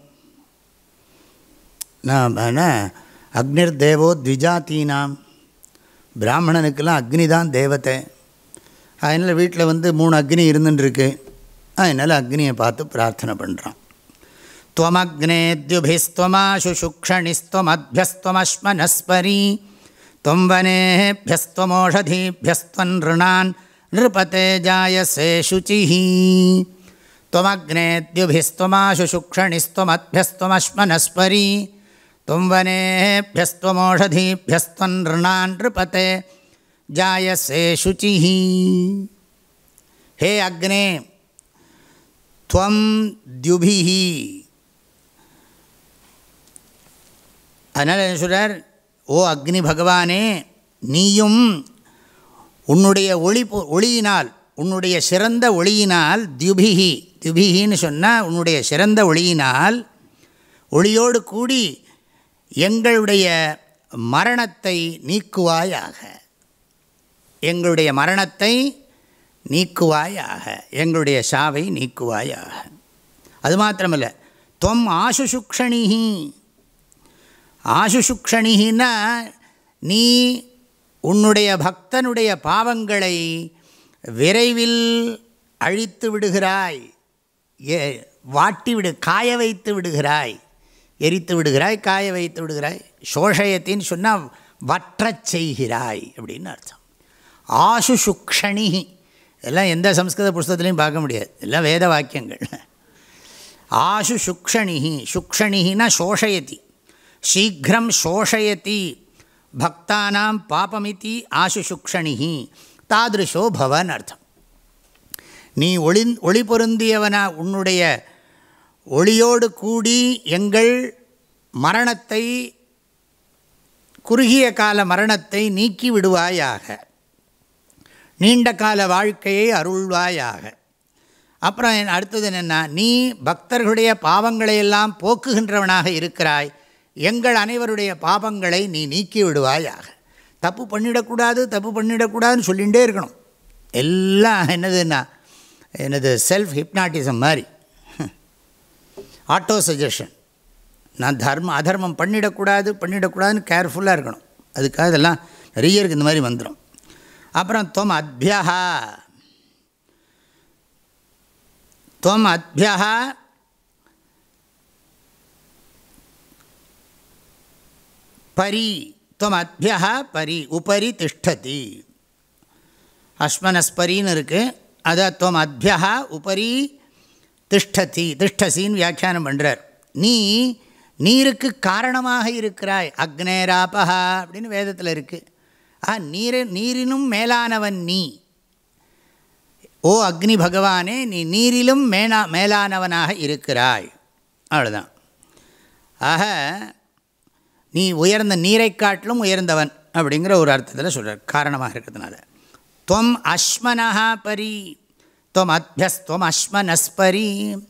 நான் அக்னிர் தேவோ த்விஜாத்தீனாம், பிராமணனுக்கெல்லாம் அக்னி தான் தேவத்தை. அதனால் வீட்டில் வந்து மூணு அக்னி இருந்துட்டுருக்கு. அதனால் அக்னியை பார்த்து பிரார்த்தனை பண்ணுறான். त्वमग्नेद्युभिस्त्वमाशु शुक्षणिस्त्वमद्भ्यस्त्वमश्मनस्परी त्वं वनेभ्यस्त्वमोषधीभ्यस्त्वन्नृणान् नृपते जायसे शुचिः. त्वमग्नेद्युभिस्त्वमाशु शुक्षणिस्त्वमद्भ्यस्त्वमश्मनस्परी त्वं वनेभ्यस्त्वमोषधीभ्यस्त्वन्नृणान् नृपते जायसे शुचिः. हे अग्ने त्वं द्युभिः. அதனால் என்ன சொல்கிறார்? ஓ அக்னி பகவானே, நீயும் உன்னுடைய ஒளி ஒளியினால், உன்னுடைய சிறந்த ஒளியினால், தியுபிஹி தியுபிஹின்னு சொன்னால் உன்னுடைய சிறந்த ஒளியினால், ஒளியோடு கூடி எங்களுடைய மரணத்தை நீக்குவாயாக, எங்களுடைய மரணத்தை நீக்குவாயாக, எங்களுடைய சாவை நீக்குவாயாக. அது மாத்திரமல்ல, துவம் ஆசுசுக்ஷணிஹி. ஆசுசுக்ஷணிஹின்னா நீ உன்னுடைய பக்தனுடைய பாவங்களை விரைவில் அழித்து விடுகிறாய், ஏ வாட்டி விடு காய வைத்து விடுகிறாய், எரித்து விடுகிறாய், காய வைத்து விடுகிறாய். சோஷயத்தின்னு சொன்னால் வற்றச் செய்கிறாய் அப்படின்னு அர்த்தம். ஆசுசுக்ஷணிஹி இதெல்லாம் எந்த சம்ஸ்கிருத புஸ்தகத்துலையும் பார்க்க முடியாது, எல்லாம் வேத வாக்கியங்கள். ஆசு சுக்ஷணிஹி, சுக்ஷணிஹினா சோஷயதி, சீக்கிரம் சோஷயதி பக்தானாம் பாபமிதி ஆசு சுக்ஷணிஹி தாதிருஷோ பவன் அர்த்தம். நீ ஒளி ஒளி பொருந்தியவனா, உன்னுடைய ஒளியோடு கூடி எங்கள் மரணத்தை, குறுகிய கால மரணத்தை நீக்கி விடுவாயாக, நீண்ட கால வாழ்க்கையை அருள்வாயாக. அப்புறம் அடுத்தது என்னென்னா, நீ பக்தர்களுடைய பாவங்களையெல்லாம் போக்குகின்றவனாக இருக்கிறாய், எங்கள் அனைவருடைய பாவங்களை நீ நீக்கி விடுவாயாக. தப்பு பண்ணிடக்கூடாது, தப்பு பண்ணிடக்கூடாதுன்னு சொல்லிகிட்டே இருக்கணும். எல்லாம் என்னதுன்னா என்னது செல்ஃப் ஹிப்னாட்டிசம் மாதிரி, ஆட்டோ சஜஷன். நான் தர்மம் அதர்மம் பண்ணிடக்கூடாது பண்ணிடக்கூடாதுன்னு கேர்ஃபுல்லாக இருக்கணும். அதுக்காக இதெல்லாம் நிறைய இருக்குது, இந்த மாதிரி வந்துடும். அப்புறம் துவம் அத்பியா, துவம் அத்பியா பரி, துவம் அத்பியா பரி உபரி திஷ்டதி. அஸ்மனஸ்பரின்னு இருக்குது, அதை துவம் அத்பியா உபரி திஷ்டதி திஷ்டசின்னு வியாக்கியானம் பண்ணுறார். நீ நீருக்கு காரணமாக இருக்கிறாய், அக்னேராபஹா அப்படின்னு வேதத்தில் இருக்குது. ஆ நீர் நீரினும் மேலானவன் நீ. ஓ அக்னி பகவானே, நீ நீரிலும் மேலா மேலானவனாக இருக்கிறாய். அவ்வளோதான். ஆக நீ உயர்ந்த நீரை காட்டிலும் உயர்ந்தவன் அப்படிங்கிற ஒரு அர்த்தத்தில் சொல்கிறார், காரணமாக இருக்கிறதுனால. துவம் அஸ்மனஹா பரி, துவம் அத்யஸ்துவம் அஸ்மனஸ்பரி.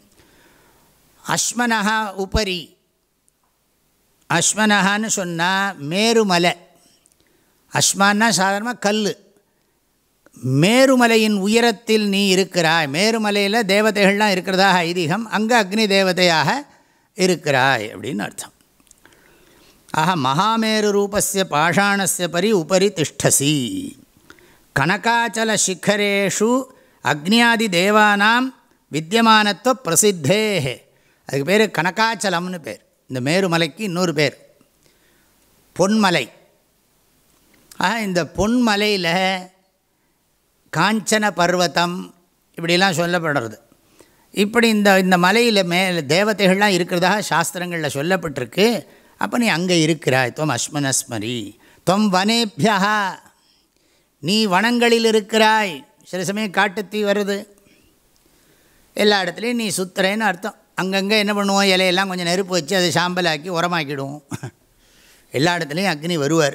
அஸ்மனஹா உபரி, அஸ்மனஹான்னு சொன்னால் மேருமலை. அஸ்மான்னா சாதாரணமாக கல். மேருமலையின் உயரத்தில் நீ இருக்கிறாய். மேருமலையில் தேவதைகள்லாம் இருக்கிறதாக ஐதீகம். அங்கே அக்னி தேவதையாக இருக்கிறாய் அப்படின்னு அர்த்தம். ஆஹா, மகாமேரு ரூபஸ்ய பாஷாணஸ்ய பரி உபரி திஷ்டசி. கனகாச்சல சிகரேஷு அக்னியாதி தேவானாம் வித்தியமானத்துவ பிரசித்தே. அதுக்கு பேர் கனகாச்சலம்னு பேர். இந்த மேருமலைக்கு இன்னொரு பேர் பொன்மலை. ஆக இந்த பொன்மலையில் காஞ்சன பர்வதம் இப்படிலாம் சொல்லப்படுறது. இப்படி இந்த இந்த மலையில் மே தேவதைகள்லாம் இருக்கிறதாக சாஸ்திரங்களில் சொல்லப்பட்டிருக்கு. அப்போ நீ அங்கே இருக்கிறாய். துவம் அஸ்மனஸ்மரி துவம் வனேபியா, நீ வனங்களில் இருக்கிறாய். சில சமயம் காட்டுத்தீ வருது, எல்லா இடத்துலையும் நீ சுத்துறேன்னு அர்த்தம். அங்கங்கே என்ன பண்ணுவோம், இலையெல்லாம் கொஞ்சம் நெருப்பு வச்சு அதை சாம்பலாக்கி உரமாக்கிடுவோம். எல்லா இடத்துலையும் அக்னி வருவார்.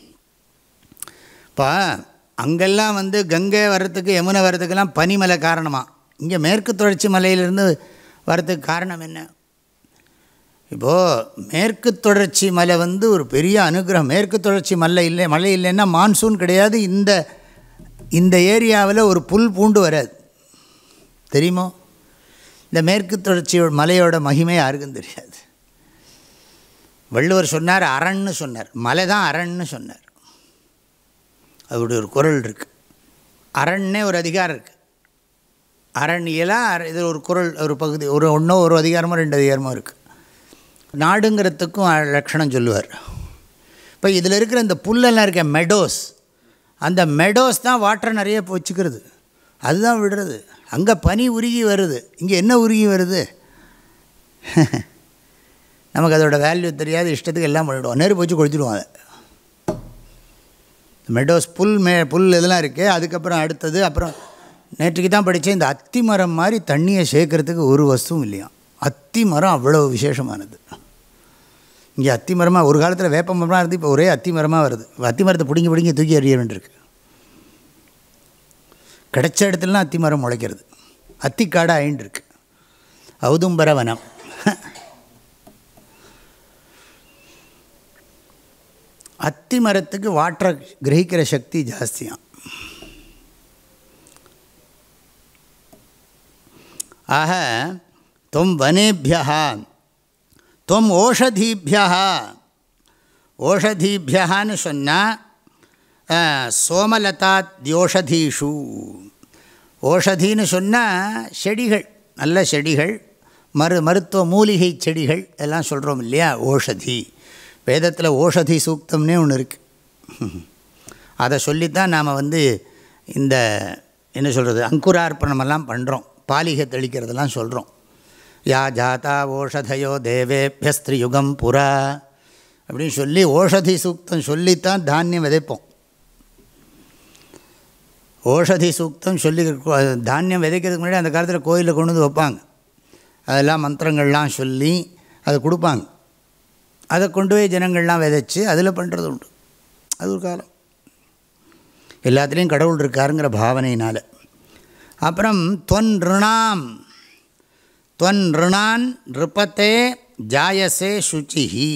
இப்போ அங்கெல்லாம் வந்து கங்கை வர்றதுக்கு யமுனை வர்றதுக்கெல்லாம் பனிமலை காரணமாக, இங்கே மேற்கு தொடர்ச்சி மலையிலிருந்து வர்றதுக்கு காரணம் என்ன? இப்போது மேற்கு தொடர்ச்சி மலை வந்து ஒரு பெரிய அனுகிரகம். மேற்கு தொடர்ச்சி மலை இல்லை மழை இல்லைன்னா மான்சூன் கிடையாது. இந்த இந்த ஏரியாவில் ஒரு புல் பூண்டு வராது, தெரியுமோ? இந்த மேற்கு தொடர்ச்சி மலையோட மகிமை யாருக்கும் தெரியாது. வள்ளுவர் சொன்னார் அரண்னு சொன்னார், மலை தான் அரண்னு சொன்னார். அதோடைய ஒரு குறள் இருக்குது. அரண்னே ஒரு அதிகாரம் இருக்குது. அரண்யெல்லாம் இது ஒரு குறள், ஒரு பகுதி, ஒரு ஒன்றோ ஒரு அதிகாரமோ ரெண்டு அதிகாரமோ இருக்குது. நாடுங்கிறதுக்கும் லட்சணம் சொல்லுவார். இப்போ இதில் இருக்கிற இந்த புல்லெல்லாம் இருக்க மெடோஸ், அந்த மெடோஸ் தான் வாட்டரை நிறைய வச்சுக்கிறது, அதுதான் விடுறது. அங்கே பனி உருகி வருது, இங்கே என்ன உருகி வருது? நமக்கு அதோட வேல்யூ தெரியாது, இஷ்டத்துக்கு எல்லாம் பண்ணிவிடுவோம், நெருப்பு வச்சு கொளுத்திடுவோம் அதை. மெடோஸ் புல் மே புல் இதெல்லாம் இருக்குது. அதுக்கப்புறம் அடுத்தது, அப்புறம் நேற்றுக்கு தான் படித்தேன், இந்த அத்தி மரம் மாதிரி தண்ணியை சேர்க்கறதுக்கு ஒரு வஸ்துவும் இல்லையா. அத்தி மரம் அவ்வளோ விசேஷமானது. இங்கே அத்தி மரமாக ஒரு காலத்தில் வேப்ப மரமாக இருந்து இப்போ ஒரே அத்தி மரமாக வருது. அத்தி மரத்தை பிடிங்கி பிடிங்கி தூக்கி எறிய வேண்டியிருக்கு. கிடைச்ச இடத்துலலாம் அத்தி மரம் முளைக்கிறது. அத்திக்காடாக ஆயின்ட்டுருக்கு. ஔதும்பர வனம். அத்தி மரத்துக்கு வாட்டரை கிரகிக்கிற சக்தி ஜாஸ்தியாக. ஆக தொம் வனேபியா தொம் ஓஷதீபியா. ஓஷதீபியான்னு சொன்னால் சோமலதாத்யோஷதீஷு. ஓஷதின்னு சொன்னால் செடிகள், நல்ல செடிகள், மரு மருத்துவ மூலிகை செடிகள் எல்லாம் சொல்கிறோம் இல்லையா, ஓஷதி. வேதத்தில் ஓஷதி சூக்தம்னே ஒன்று இருக்குது. அதை சொல்லித்தான் நாம் வந்து இந்த என்ன சொல்கிறது அங்குரார்ப்பணமெல்லாம் பண்ணுறோம், பாலிகை தெளிக்கிறதெல்லாம் சொல்கிறோம். யா ஜாதா ஓஷதயோ தேவேபியஸ்திரியுகம் புரா அப்படின்னு சொல்லி ஓஷதி சூக்தம் சொல்லித்தான் தானியம் விதைப்போம். ஓஷதி சூக்தம் சொல்லி தானியம் விதைக்கிறதுக்கு முன்னாடி அந்த காலத்தில் கோயிலில் கொண்டு வந்து வைப்பாங்க. அதெல்லாம் மந்திரங்கள்லாம் சொல்லி அதை கொடுப்பாங்க. அதை கொண்டு போய் ஜனங்கள்லாம் விதைச்சி அதில் பண்ணுறது உண்டு. அது ஒரு காலம். எல்லாத்துலேயும் கடவுள் இருக்காருங்கிற பாவனையினால். அப்புறம் தொன் ருணாம் தொன் ருணான் நிருபத்தே ஜாயசே சுச்சிஹி.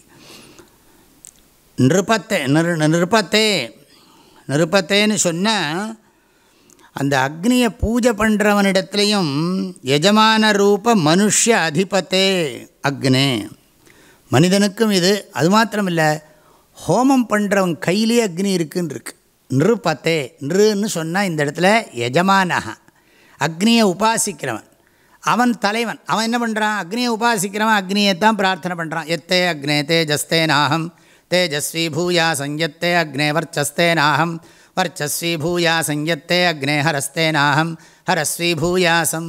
நிருபத்தே நிரு நிருபத்தே நிருபத்தேன்னு சொன்னால் அந்த அக்னியை பூஜை பண்ணுறவனிடத்துலையும் எஜமான ரூப மனுஷ அதிபத்தே அக்னே. மனிதனுக்கும் இது. அது மாத்திரமில்லை, ஹோமம் பண்ணுறவன் கையிலே அக்னி இருக்குன்னு இருக்கு. நிருபத்தே நிருன்னு சொன்னால் இந்த இடத்துல எஜமானஹா, அக்னியை உபாசிக்கிறவன், அவன் தலைவன். அவன் என்ன பண்ணுறான், அக்னியை உபாசிக்கிறவன் அக்னியை தான் பிரார்த்தனை பண்ணுறான். எத்தே அக்னே தேஜஸ்தே நாகம் தேஜஸ்வி பூயா சஞ்சத்தே அக்னே வர்ச்சஸ்தே நாகம் வர்ச்சஸ்வி பூயா சஞ்சத்தே அக்னே ஹரஸ்தே நாகம் ஹரஸ்வி பூயாசம்.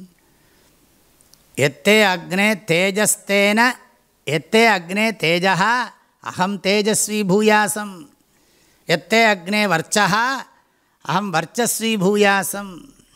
எத்தே அக்னே தேஜஸ்தேன எத்தே அக்னே தேஜா அகம் தேஜஸ்வி பூயாசம். எத்தே அக்னே வர்ச்சா அகம் வர்ச்சஸ்வி பூயாசம்.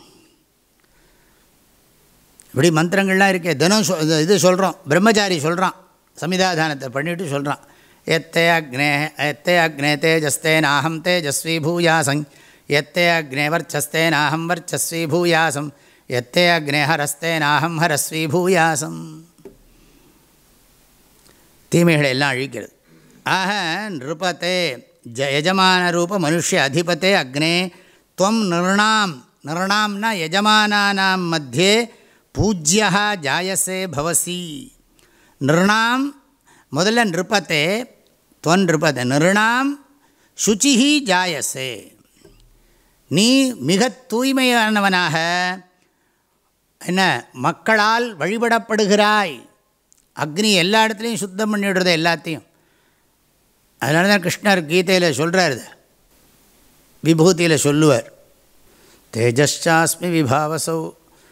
இப்படி மந்திரங்கள்லாம் இருக்கே. தினம் சொ இது சொல்கிறோம், பிரம்மச்சாரி சொல்கிறான், சமிதாதானத்தை பண்ணிவிட்டு சொல்கிறான். எத்தே அக்னே எத்தே அக்னே தேஜஸ்தே நாகம் தேஜஸ்வி பூயாசம். எத்தே அக்னே வர்ச்சஸ்தே நாகம் வர்ச்சஸ்வி பூயாசம். எத்தே அக்னே ஹரஸ்தே நாகம் ஹரஸ்வி பூயாசம். தீமைகளை எல்லாம் அழிக்கிறது. ஆக நிருபத்தே ஜ யஜமான ரூப மனுஷ்ய அதிபதே அக்னே துவம் நிர்ணாம், நிர்ணாம்னா யஜமானானாம் மத்தியே பூஜ்யா ஜாயசே பவசி. நிர்ணாம் முதல்ல நிருபத்தே, துவன் நிருபத்தே, நிர்ணாம் சுச்சிஹி ஜாயசே, நீ மிக தூய்மையானவனாக என்ன மக்களால் வழிபடப்படுகிறாய். அக்னி எல்லா இடத்துலையும் சுத்தம் பண்ணி விடுறது எல்லாத்தையும். அதனால தான் கிருஷ்ணர் கீதையில் சொல்கிறார், விபூதியில் சொல்லுவார், தேஜஸ்சாஸ்மி விபாவசௌ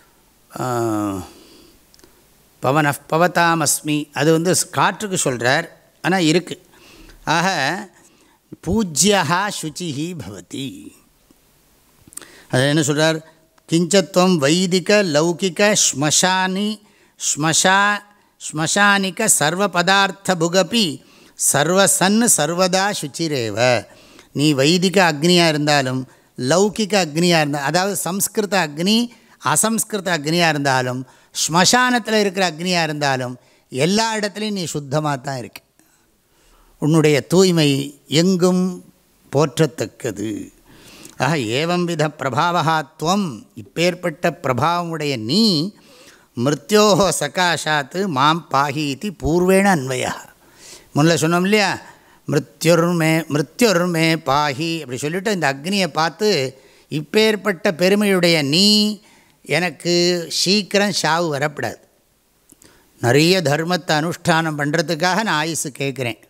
பவன பவதாமஸ்மி. அது வந்து காற்றுக்கு சொல்கிறார், ஆனால் இருக்குது. ஆக பூஜ்யா சுச்சிஹி பவதி. அது என்ன சொல்கிறார், கிஞ்சத்வம் வைதிக லௌகிக ஸ்மசானி ஸ்மஷா ஸ்மசானிக சர்வ பதார்த்த புகப்பி சர்வசன் சர்வதா சுச்சிரேவ. நீ வைதிக அக்னியாக இருந்தாலும் லௌகிக அக்னியாக இருந்தால், அதாவது சம்ஸ்கிருத அக்னி அசம்ஸ்கிருத அக்னியாக இருந்தாலும் ஸ்மசானத்தில் இருக்கிற அக்னியாக இருந்தாலும் எல்லா இடத்துலையும் நீ சுத்தமாக தான் இருக்கு. உன்னுடைய தூய்மை எங்கும் போற்றத்தக்கது. ஆக ஏவம் வித பிரபாவகாத்வம், இப்பேற்பட்ட பிரபாவமுடைய நீ மிருத்யோஹோ சகாஷாத்து மாம் பாஹி இது பூர்வேண அன்வயா. முன்ன சொன்னோம் இல்லையா, மிருத்யுர்மே மிருத்யுர்மே பாஹி அப்படி சொல்லிவிட்டு இந்த அக்னியை பார்த்து, இப்பேற்பட்ட பெருமையுடைய நீ எனக்கு சீக்கிரம் சாவு வரப்படாது. நிறைய தர்மத்தை அனுஷ்டானம் பண்ணுறதுக்காக நான் ஆயுசு கேட்குறேன்.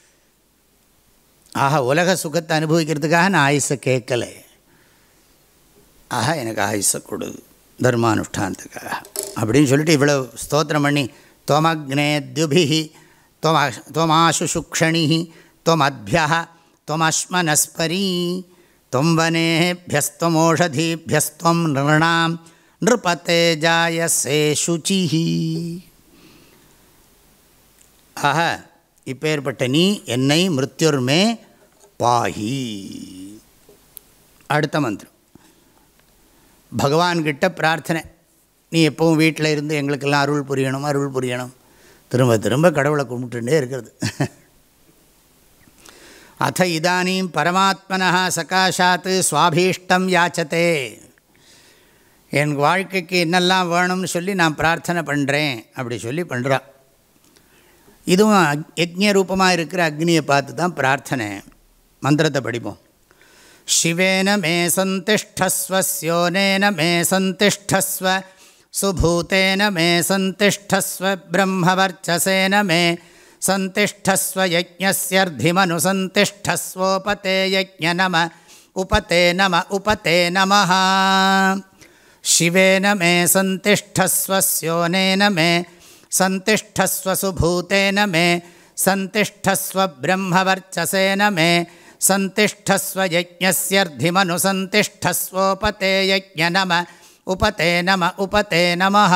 ஆக உலக சுகத்தை அனுபவிக்கிறதுக்காக நான் ஆயுசை கேட்கலை. ஆக எனக்கு ஆயுசை கொடு தர்மானுஷ்டானத்துக்காக அப்படின்னு சொல்லிட்டு இவ்வளோ ஸ்தோத்திரம் பண்ணி, துவமக்னேத்யுபிஹி துவம் துவமாசு சுக்ஷணி துவமத்பியா துவமஸ்மனஸ்பரி துவம் வனேபியஸ்துவமோஷதீபியஸ்துவம் நிர்ணாம் நிருபதே ஜாயசே சுச்சிஹி. ஆக இப்பேற்பட்ட நீ என்னை மிருத்யுர்மே பாஹி. அடுத்த மந்திரம் பகவான்கிட்ட பிரார்த்தனை. நீ எப்பவும் வீட்டில் இருந்து எங்களுக்கெல்லாம் அருள் புரியணும் அருள் புரியணும், திரும்ப திரும்ப கடவுளை கும்பிட்டுட்டே இருக்கிறது. அத இதானீம் பரமாத்மனः சகாஷாத் ஸ்வாபீஷ்டம் யாச்சதே. என் வாழ்க்கைக்கு என்னெல்லாம் வேணும்னு சொல்லி நான் பிரார்த்தனை பண்ணுறேன் அப்படி சொல்லி பண்ணுறான். இதுவும் யஜ்ஞ ரூபமாக இருக்கிற அக்னியை பார்த்து தான் பிரார்த்தனை. மந்திரத்தை படிப்போம். சிவேன மே சந்திஷ்டஸ்வ ஸ்யோனேன மே சந்திஷ்டஸ்வ சுபூதேன மே சந்திஷ்டஸ்வ பிரம்மவர்ச்சசேன மே சந்திஷ்டஸ்வ யஜ்ஞஸ்யர்த்திமனு சந்திஷ்டஸ்வோபதே யஜ்ஞ நம உபதே நம உபதே நமஹ. சிவேன மே சந்திஷ்டஸ்வ ஸ்யோனேன மே சந்திஷ்டஸ்வ சுபூதேன மே சந்திஷ்டஸ்வ பிரம்மவர்ச்சசேன மே சந்திஷ்டஸ்வ யஜ்ஞஸ்யர்த்திமனு சந்திஷ்டஸ்வோபதே யஜ்ஞ நம உபதே நம உபதே நமஹ.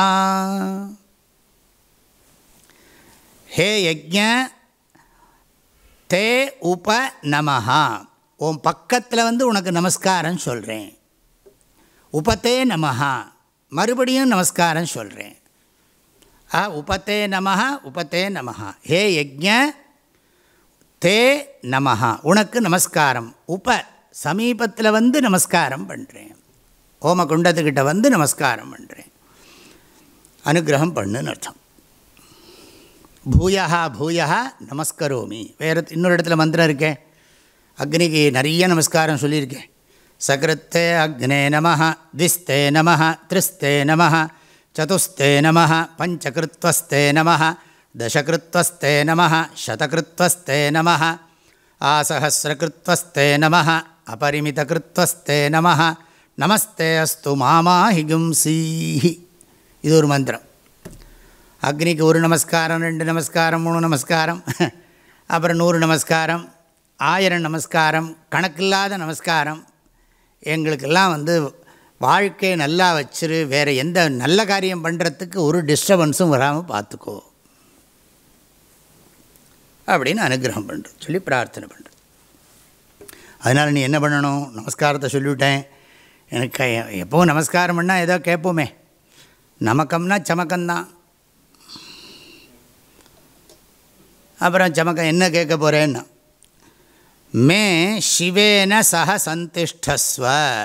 ஹே யஜ்ஞ தே உப நமஹ. உன் பக்கத்தில் வந்து உனக்கு நமஸ்காரம் சொல்கிறேன். உபதே நமஹ, மறுபடியும் நமஸ்காரம் சொல்கிறேன். ஆ உபதே நமஹ உபதே நமஹ. ஹே யஜ்ஞ தே நமஹ, உனக்கு நமஸ்காரம். உப சமீபத்தில் வந்து நமஸ்காரம் பண்ணுறேன். ஹோமகுண்டத்துக்கிட்ட வந்து நமஸ்காரம் பண்ணுறேன். அனுகிரகம் பண்ணுன்னு அர்த்தம். பூயா பூயா நமஸ்கரோமி. வேறு இன்னொரு இடத்துல மந்திரம் இருக்கேன். அக்னிக்கு நிறைய நமஸ்காரம் சொல்லியிருக்கேன். சகிருத்தே அக்னே நமஹ, திஸ்தே நமஹ, திரிஸ்தே நமஹ, சதுஸ்தே நமஹ, பஞ்சகிருத்வஸ்தே நமஹ, தசகிருத்வஸ்தே நமஹ, சதகிருத்வஸ்தே நமஹ, ஆசஹஸ்ரகிருத்வஸ்தே நமஹ, அபரிமிதகிருத்வஸ்தே நமஹ, நமஸ்தே அஸ்து மாமாஹிகும்சீஹி. இது ஒரு மந்திரம். அக்னிக்கு ஒரு நமஸ்காரம், ரெண்டு நமஸ்காரம், மூணு நமஸ்காரம், அப்புறம் நூறு நமஸ்காரம், ஆயிரம் நமஸ்காரம், கணக்கில்லாத நமஸ்காரம். எங்களுக்கெல்லாம் வந்து வாழ்க்கையை நல்லா வச்சிரு, வேறு எந்த நல்ல காரியம் பண்ணுறதுக்கு ஒரு டிஸ்டர்பன்ஸும் வராமல் பார்த்துக்கோ அப்படின்னு அனுகிரகம் பண்ணுறது சொல்லி பிரார்த்தனை பண்ணுறது. அதனால் நீ என்ன பண்ணணும், நமஸ்காரத்தை சொல்லிவிட்டேன். எனக்கு எப்போவும் நமஸ்காரம் பண்ணால் ஏதோ கேட்போமே, நமக்கம்னா சமக்கம்தான். அப்புறம் சமக்கம் என்ன கேட்க போகிறேன்னா, மே சிவேன சக சந்திஷ்டஸ்வ.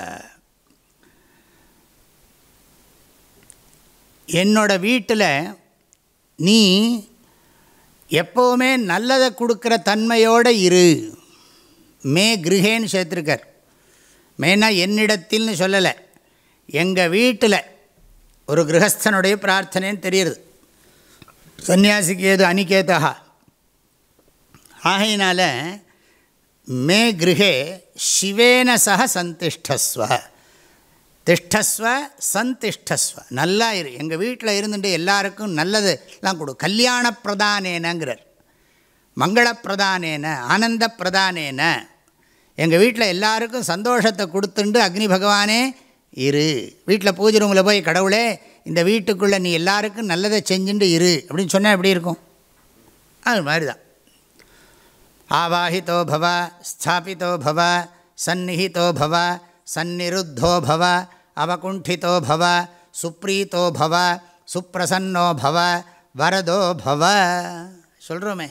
என்னோட வீட்டில் நீ எப்போவுமே நல்லதை கொடுக்குற தன்மையோடு இரு. மே கிருஹேன்னு சேர்த்துருக்கார். மேனா என்னிடத்தில்னு சொல்லலை, எங்கள் வீட்டில். ஒரு கிரகஸ்தனுடைய பிரார்த்தனைன்னு தெரியுது. சன்னியாசிக்கு ஏது அனிகேதா. ஆகையினால மே கிருஹே சிவேன சக சந்திஷ்டஸ்வ. திஷ்டஸ்வ சந்திஷ்டஸ்வ, நல்லா இரு. எங்கள் வீட்டில் இருந்துட்டு எல்லாருக்கும் நல்லதுலாம் கொடு. கல்யாண பிரதானேனங்கிறார். மங்கள பிரதானேன, ஆனந்த பிரதானேன. எங்கள் வீட்டில் எல்லாருக்கும் சந்தோஷத்தை கொடுத்துண்டு அக்னி பகவானே இரு. வீட்டில் பூஜை ரூமில் போய் கடவுளே இந்த வீட்டுக்குள்ளே நீ எல்லாருக்கும் நல்லதை செஞ்சுட்டு இரு அப்படின்னு சொன்னால் எப்படி இருக்கும்? அது மாதிரி தான். ஆவாஹிதோ பவ, ஸ்தாபிதோ பவ, சந்நிஹிதோ பவ, சந்நிருத்தோ பவ, அவகுண்டிதோ பவ, சுப்ரீதோ பவ, சுப்ரசன்னோ பவ, வரதோ பவ சொல்கிறோமே.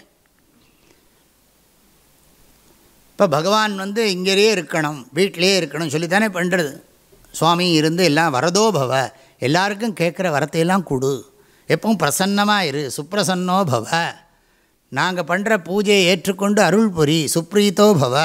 இப்போ பகவான் வந்து இங்கேயே இருக்கணும், வீட்டிலே இருக்கணும் சொல்லித்தானே பண்ணுறது. சுவாமி இருந்து எல்லாம் வரதோ பவ, எல்லாருக்கும் கேட்குற வரத்தையெல்லாம் கொடு, எப்பவும் பிரசன்னமாக இரு, சுப்ரசன்னோ பவ, நாங்கள் பண்ணுற பூஜையை ஏற்றுக்கொண்டு அருள் புரி, சுப்ரீதோ பவ,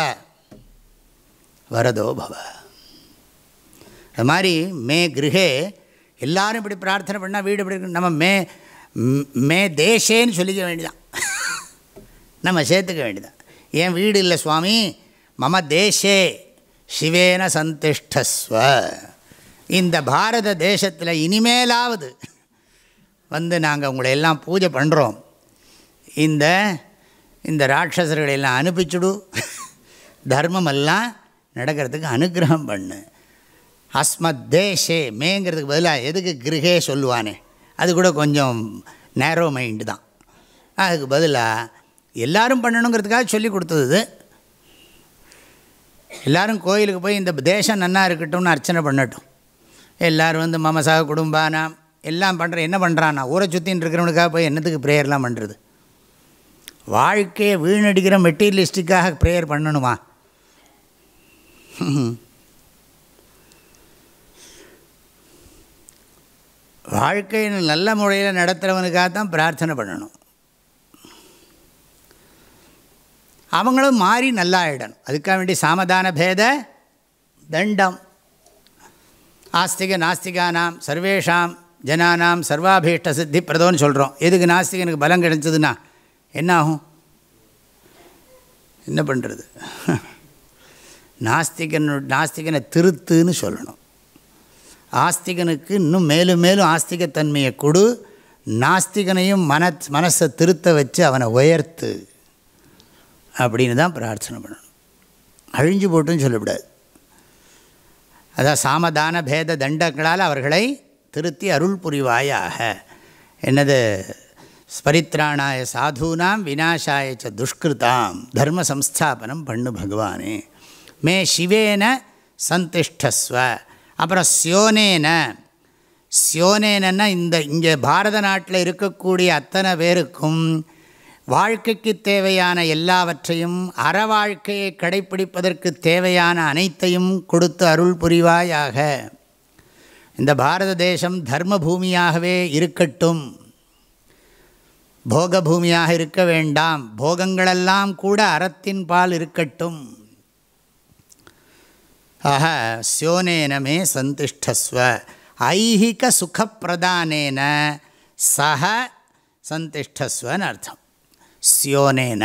வரதோ பவ. அது மாதிரி மே கிருஹே எல்லோரும் இப்படி பிரார்த்தனை பண்ணால் வீடு இப்படி இருக்கு. நம்ம மே மே தேசேன்னு சொல்லிக்க வேண்டியதான், நம்ம சேர்த்துக்க வேண்டியதான். ஏன் வீடு இல்லை சுவாமி, மம தேசே சிவேன சந்திஷ்டஸ்வ. இந்த பாரத தேசத்தில் இனிமேலாவது வந்து நாங்கள் உங்களை எல்லாம் பூஜை பண்ணுறோம், இந்த இந்த ராட்சசர்களெல்லாம் அனுப்பிச்சுடு, தர்மமெல்லாம் நடக்கிறதுக்கு அனுகிரகம் பண்ணு. அஸ்மத் தேசே மேங்கிறதுக்கு பதிலாக எதுக்கு கிருஹே சொல்லுவானே, அது கூட கொஞ்சம் நேரோ மைண்டு தான். அதுக்கு பதிலாக எல்லோரும் பண்ணணுங்கிறதுக்காக சொல்லி கொடுத்தது. எல்லோரும் கோயிலுக்கு போய் இந்த தேசம் நன்னா இருக்கட்டும்னு அர்ச்சனை பண்ணட்டும். எல்லோரும் வந்து மமசாக குடும்பானா எல்லாம் பண்ணுற என்ன பண்ணுறான்னா ஊரை சுற்றின்னு இருக்கிறவனுக்காக போய் என்னத்துக்கு ப்ரேயர்லாம் பண்ணுறது? வாழ்க்கையை வீணடிக்கிற மெட்டீரியலிஸ்டிக்காக ப்ரேயர் பண்ணணுமா? வாழ்க்கையை நல்ல முறையில் நடத்துகிறவனுக்காக தான் பிரார்த்தனை பண்ணணும். அவங்களும் மாறி நல்லா ஆகிடணும். அதுக்காக வேண்டி சாமதான பேத தண்டம். ஆஸ்திக நாஸ்திகானாம் சர்வேஷாம் ஜனானாம் சர்வாபீஷ்ட சித்தி பிரதோன்னு சொல்கிறோம். எதுக்கு நாஸ்திகனுக்கு பலம் கிடைச்சதுன்னா என்ன ஆகும்? என்ன பண்ணுறது? நாஸ்திகனு நாஸ்திகனை திருத்துன்னு சொல்லணும். ஆஸ்திகனுக்கு இன்னும் மேலும் மேலும் ஆஸ்திகத்தன்மையை கொடு, நாஸ்திகனையும் மன மனசை திருத்த வச்சு அவனை உயர்த்து அப்படின்னு தான் பிரார்த்தனை பண்ணணும். அழிஞ்சு போட்டுன்னு சொல்லக்கூடாது. அதான் சாமதான பேத தண்டங்களால் அவர்களை திருத்தி அருள் புரிவாயாக. என்னது? ஸ்பரித்ராணாய சாதூனாம் விநாசாய ச துஷ்கிருதாம் தர்ம சம்ஸ்தாபனம் பண்ணு பகவானே. மே சிவேன சந்திஷ்டஸ்வ. அப்புறம் சியோனேன. சியோனேனன்னா இந்த இங்கே பாரத நாட்டில் இருக்கக்கூடிய அத்தனை பேருக்கும் வாழ்க்கைக்கு தேவையான எல்லாவற்றையும், அற வாழ்க்கையை கடைப்பிடிப்பதற்கு தேவையான அனைத்தையும் கொடுத்து அருள் புரிவாயாக. இந்த பாரத தேசம் தர்ம பூமியாகவே இருக்கட்டும், போக பூமியாக இருக்க வேண்டாம். போகங்களெல்லாம் கூட அறத்தின் பால் இருக்கட்டும். ஆஹ சியோனேன மே சந்திஷ்டஸ்வ. ஐஹிக சுகப்பிரதானேன சஹ சந்திஷ்டஸ்வன்னு அர்த்தம். சியோனேன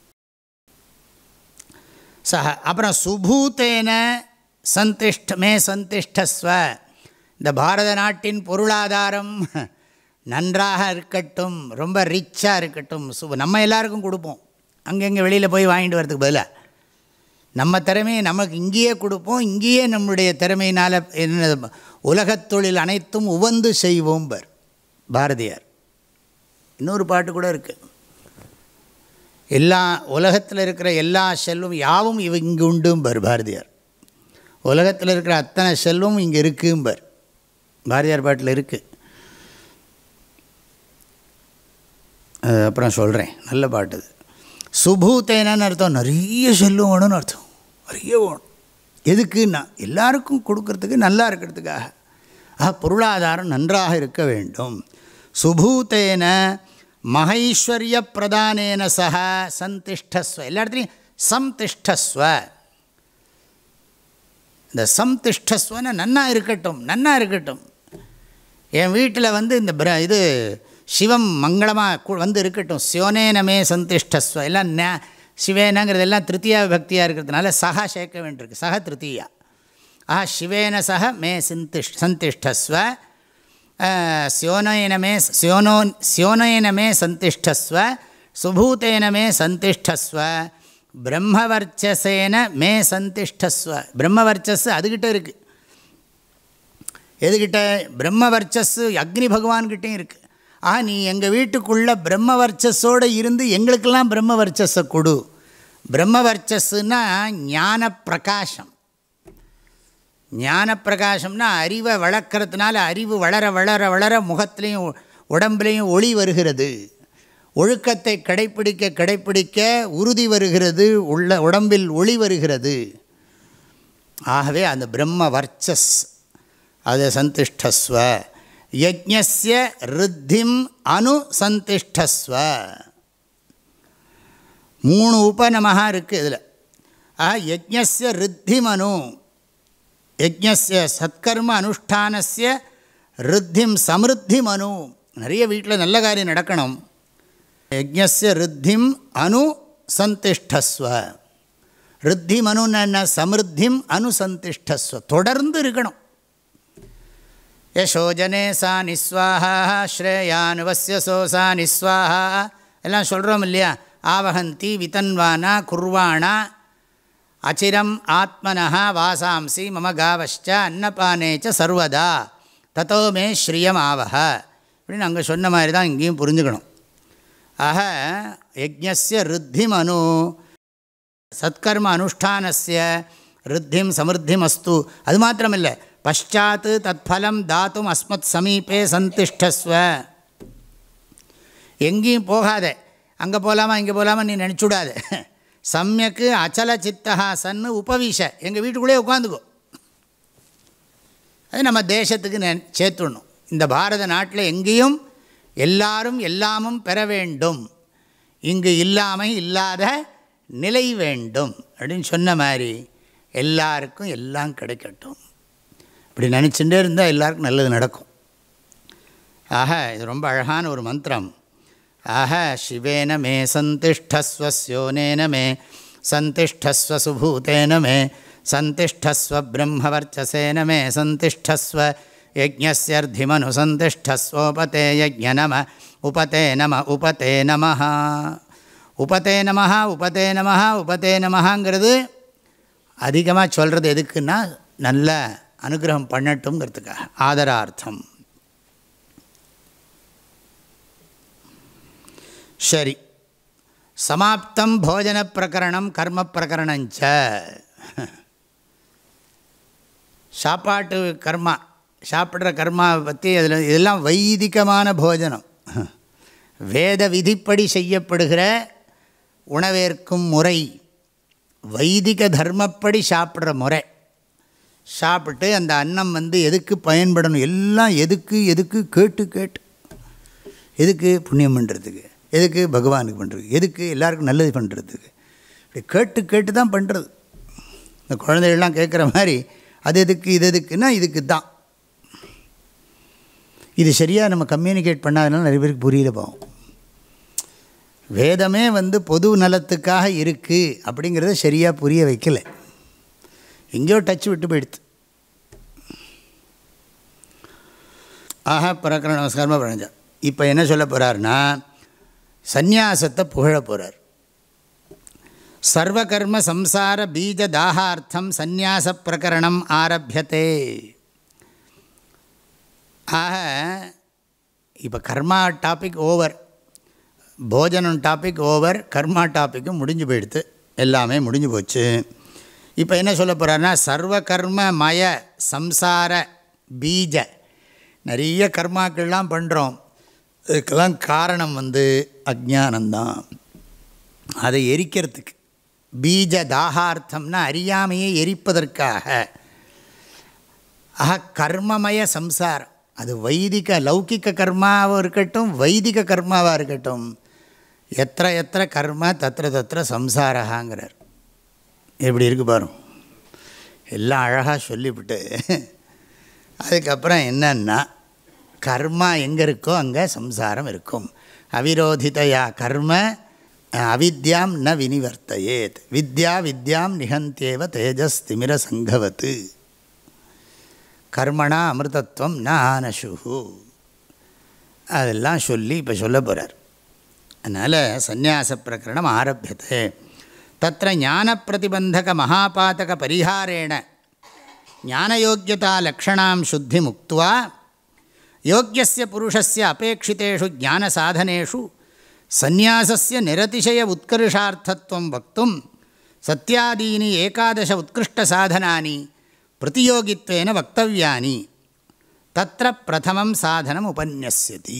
சஹ. அப்புறம் சுபூத்தேன சந்திஷ்ட மே சந்திஷ்டஸ்வ. இந்த பாரத நாட்டின் பொருளாதாரம் நன்றாக இருக்கட்டும், ரொம்ப ரிச்சாக இருக்கட்டும். சு நம்ம எல்லாருக்கும் கொடுப்போம், அங்கங்கே வெளியில் போய் வாங்கிட்டு வரதுக்கு பதிலாக நம்ம திறமையை நமக்கு இங்கேயே கொடுப்போம். இங்கேயே நம்முடைய திறமையினால் என்ன உலகத் தொழில் அனைத்தும் உவந்து செய்வோம் பர் பாரதியார். இன்னொரு பாட்டு கூட இருக்குது, எல்லா உலகத்தில் இருக்கிற எல்லா செல்வம் யாவும் இவ இங்கே உண்டும்பர் பாரதியார். உலகத்தில் இருக்கிற அத்தனை செல்வம் இங்கே இருக்கும்பர் பாரதியார் பாட்டில் இருக்குது. அப்புறம் சொல்கிறேன், நல்ல பாட்டு அது. சுபூத்தேனன்னு அர்த்தம் நிறைய செல்வம் வேணும்னு அர்த்தம். நிறைய வேணும். எதுக்குன்னா எல்லாருக்கும் கொடுக்கறதுக்கு, நல்லா இருக்கிறதுக்காக. ஆ பொருளாதாரம் நன்றாக இருக்க வேண்டும். சுபூத்தேன மகைஸ்வர்ய பிரதானேன சக சந்திஷ்டஸ்வ. எல்லா இடத்துலையும் சம்திஷ்டஸ்வ. இந்த சம்திஷ்டஸ்வன்னு நன்னா இருக்கட்டும், நன்னா இருக்கட்டும். என் வீட்டில் வந்து இந்த பிர இது சிவம் மங்களமாக வந்து இருக்கட்டும். சிவனேனமே சந்திஷ்டஸ்வ. எல்லாம் ந சிவேனங்கிறது எல்லாம் திருத்தியா விபக்தியாக இருக்கிறதுனால சகா சேர்க்க வேண்டியிருக்கு. சக திருத்தியா. ஆஹா சிவேன சக மே சந்திஷ் சந்திஷ்டஸ்வ. சியோனேனமே சியோனோ சியோனேனமே சந்திஷ்டஸ்வ. சுபூத்தேனமே சந்திஷ்டஸ்வ. பிரம்மவர்ச்சசேன மே சந்திஷ்டஸ்வ. பிரம்மவர்ச்சஸ் அதுகிட்ட இருக்குது. எதுகிட்ட? பிரம்மவர்ச்சஸ் அக்னி பகவான்கிட்டையும் இருக்குது. ஆ நீ எங்கள் வீட்டுக்குள்ளே பிரம்மவர்ச்சஸோடு இருந்து எங்களுக்கெல்லாம் பிரம்மவர்ச்சஸை கொடு. பிரம்மவர்ச்சஸ்னா ஞான பிரகாசம். ஞான பிரகாசம்னா அறிவை வளர்க்கறதுனால அறிவு வளர வளர வளர முகத்துலேயும் உடம்புலேயும் ஒளி வருகிறது. ஒழுக்கத்தை கடைப்பிடிக்க கடைப்பிடிக்க உறுதி வருகிறது. உள்ள உடம்பில் ஒளி வருகிறது. ஆகவே அந்த பிரம்ம வர்ச்சஸ் அது சந்திஷ்டஸ்வ. யஜ்ஞஸ்ய ரித்திம் அனு சந்திஷ்டஸ்வ. மூணு உபநமஹா இருக்குது இதில். ஆ யஜ்ஞஸ்ய ரித்திம் அனு. யஜ்ஞஸ்ய சத்கர்ம அனுஷ்டானஸ்ய ரித்திம் சமிருத்திம் அனு. நிறைய வீட்டில் நல்ல காரியம் நடக்கணும். யஜ்ஞஸ்ய ரித்திம் அனு சந்திஷ்டஸ்வ. ரித்திம் அனுன்னு என்ன? சமிருத்திம் அனு சந்திஷ்டஸ்வ. தொடர்ந்து இருக்கணும். யசோஜனே சா நிஸ்வாஹா ஸ்ரேயானுவஸ்ய சோசா நிஸ்வாஹா எல்லாம் சொல்கிறோம் இல்லையா? ஆவஹந்தி விதன்வானா குர்வாணா அச்சிரம் ஆத்மனஹா வாசாம்சி மம காவஷ்ச அன்னபானேச்ச சர்வதா தத்தோ மே ஸ்ரீயம் ஆவஹ அப்படின்னு அங்கே சொன்ன மாதிரி தான் இங்கேயும் புரிஞ்சுக்கணும். ஆக யஜ்ஞஸ்ய ரித்திம் அனு சத்கர்ம அனுஷ்டானஸ்ய ரித்திம் சமிருத்திம் அஸ்து. அது மாத்திரமில்லை, பஷாத் தத்ஃபலம் தாத்தும் அஸ்மத் சமீபே சந்திஷ்டஸ்வ. எங்கேயும் போகாத, அங்கே போகலாமா இங்கே போகலாமா நீ நினச்சுடாத. சமயக்கு அச்சல சித்தா சன்னு உபவிஷ. எங்கள் வீட்டுக்குள்ளே உட்காந்துக்கோ. அது நம்ம தேசத்துக்கு நெ சேர்த்துடணும். இந்த பாரத நாட்டில் எங்கேயும் எல்லாரும் எல்லாமும் பெற வேண்டும். இங்கு இல்லாமல் இல்லாத நிலை வேண்டும் அப்படின்னு சொன்ன மாதிரி எல்லாருக்கும் எல்லாம் கிடைக்கட்டும். இப்படி நினச்சிட்டே இருந்தால் எல்லாருக்கும் நல்லது நடக்கும். ஆக இது ரொம்ப அழகான ஒரு மந்திரம். ஆக சிவேன மே சந்திஷ்டஸ்வ ஸ்யோனேன மே சந்திஷ்டஸ்வ சுபூதேன மே சந்திஷ்டஸ்வ பிரம்மவர்ச்சசேன மே சந்திஷ்டஸ்வ யஜ்ஞஸ்யர்த்திமனு சந்திஷ்டஸ்வோபதே யஜ்ஞ நம உபதே நம உபதே நமஹ. உபதே நமஹ உபதே நமஹ உபதே நமஹங்கிறது அதிகமாக சொல்கிறது எதுக்குன்னா நல்ல அனுகிரகம் பண்ணட்டும்ங்கிறதுக்காக, ஆதரார்த்தம். சரி, சமாப்தம் போஜன பிரகரணம் கர்ம பிரகரணஞ்ச. சாப்பாட்டு கர்மா, சாப்பிட்ற கர்மாவை பற்றி அதில் இதெல்லாம் வைதிகமான போஜனம், வேத விதிப்படி செய்யப்படுகிற உணவேற்கும் முறை, வைதிக தர்மப்படி சாப்பிட்ற முறை. சாப்பிட்டு அந்த அன்னம் வந்து எதுக்கு பயன்படணும், எல்லாம் எதுக்கு எதுக்கு கேட்டு கேட்டு, எதுக்கு புண்ணியம் பண்ணுறதுக்கு, எதுக்கு பகவானுக்கு பண்ணுறதுக்கு, எதுக்கு எல்லாருக்கும் நல்லது பண்ணுறதுக்கு, இப்படி கேட்டு கேட்டு தான் பண்ணுறது. இந்த குழந்தைகள்லாம் கேட்குற மாதிரி அது எதுக்கு இது எதுக்குன்னா இதுக்கு தான். இது சரியாக நம்ம கம்யூனிகேட் பண்ணாதனால நிறைய பேருக்கு புரியல. போகும் வேதமே வந்து பொது நலத்துக்காக இருக்குது அப்படிங்கிறத சரியாக புரிய வைக்கலை. எங்கேயோ டச் விட்டு போயிடுது. ஆஹா பிரகரண நமஸ்காரமாக பழஞ்சா. இப்போ என்ன சொல்ல போகிறாருன்னா சந்நியாசத்தை புகழ போகிறார். சர்வகர்ம சம்சார பீஜ தாகார்த்தம் சந்நியாச பிரகரணம் ஆரம்பியதே. ஆக இப்போ கர்மா டாபிக் ஓவர், போஜனம் டாபிக் ஓவர், கர்மா டாப்பிக்கும் முடிஞ்சு போயிடுது, எல்லாமே முடிஞ்சு போச்சு. இப்போ என்ன சொல்ல போகிறாருன்னா சர்வ கர்ம மய சம்சார பீஜ. நிறைய கர்மாக்கள்லாம் பண்ணுறோம், இதுக்கெல்லாம் காரணம் வந்து அஜ்ஞானந்தான். அதை எரிக்கிறதுக்கு. பீஜ தாகார்த்தம்னா அறியாமையை எரிப்பதற்காக. ஆஹா, கர்மமய சம்சாரம். அது வைதிக லௌகிக கர்மாவாக இருக்கட்டும், வைதிக கர்மாவாக இருக்கட்டும், எத்திர எத்திர கர்ம தத்திர தத்திர சம்சாரங்கிறார். எப்படி இருக்கு பாருங்க. எல்லாம் அழகாக சொல்லிவிட்டு அதுக்கப்புறம் என்னன்னா, கர்மா எங்கே இருக்கோ அங்கே சம்சாரம் இருக்கும். அவிரோதிதையா கர்ம அவித்யாம் ந வினிவர்த்தயேத். வித்யா வித்யாம் நிகந்தேவ தேஜஸ் திமிர சங்கவத்து. கர்மணா அமிர்தத்வம் ந ஆனசுஹு. அதெல்லாம் சொல்லி இப்போ சொல்ல போகிறார். அதனால் சந்நியாச பிரகரணம் ஆரம்பியதே. தத்ர ஞான பிரதிபந்தக மகாபாதக பரிஹாரேண ஞானயோக்கியதா லக்ஷணாம் சுத்தி முக்த்வா யோக்கியஸ்ய புருஷஸ்ய அபேட்சிதேஷு ஞான சாதனேஷு சந்நியாசஸ்ய நிரதிசய உத்கர்ஷார்த்தத்வம் வக்தும் சத்யாதீனி ஏகாதச உத்கிருஷ்ட சாதனானி பிரதியோகித்வேன வக்தவ்யானி தத்ர பிரதமம் சாதனம் உபன்யஸ்யதி.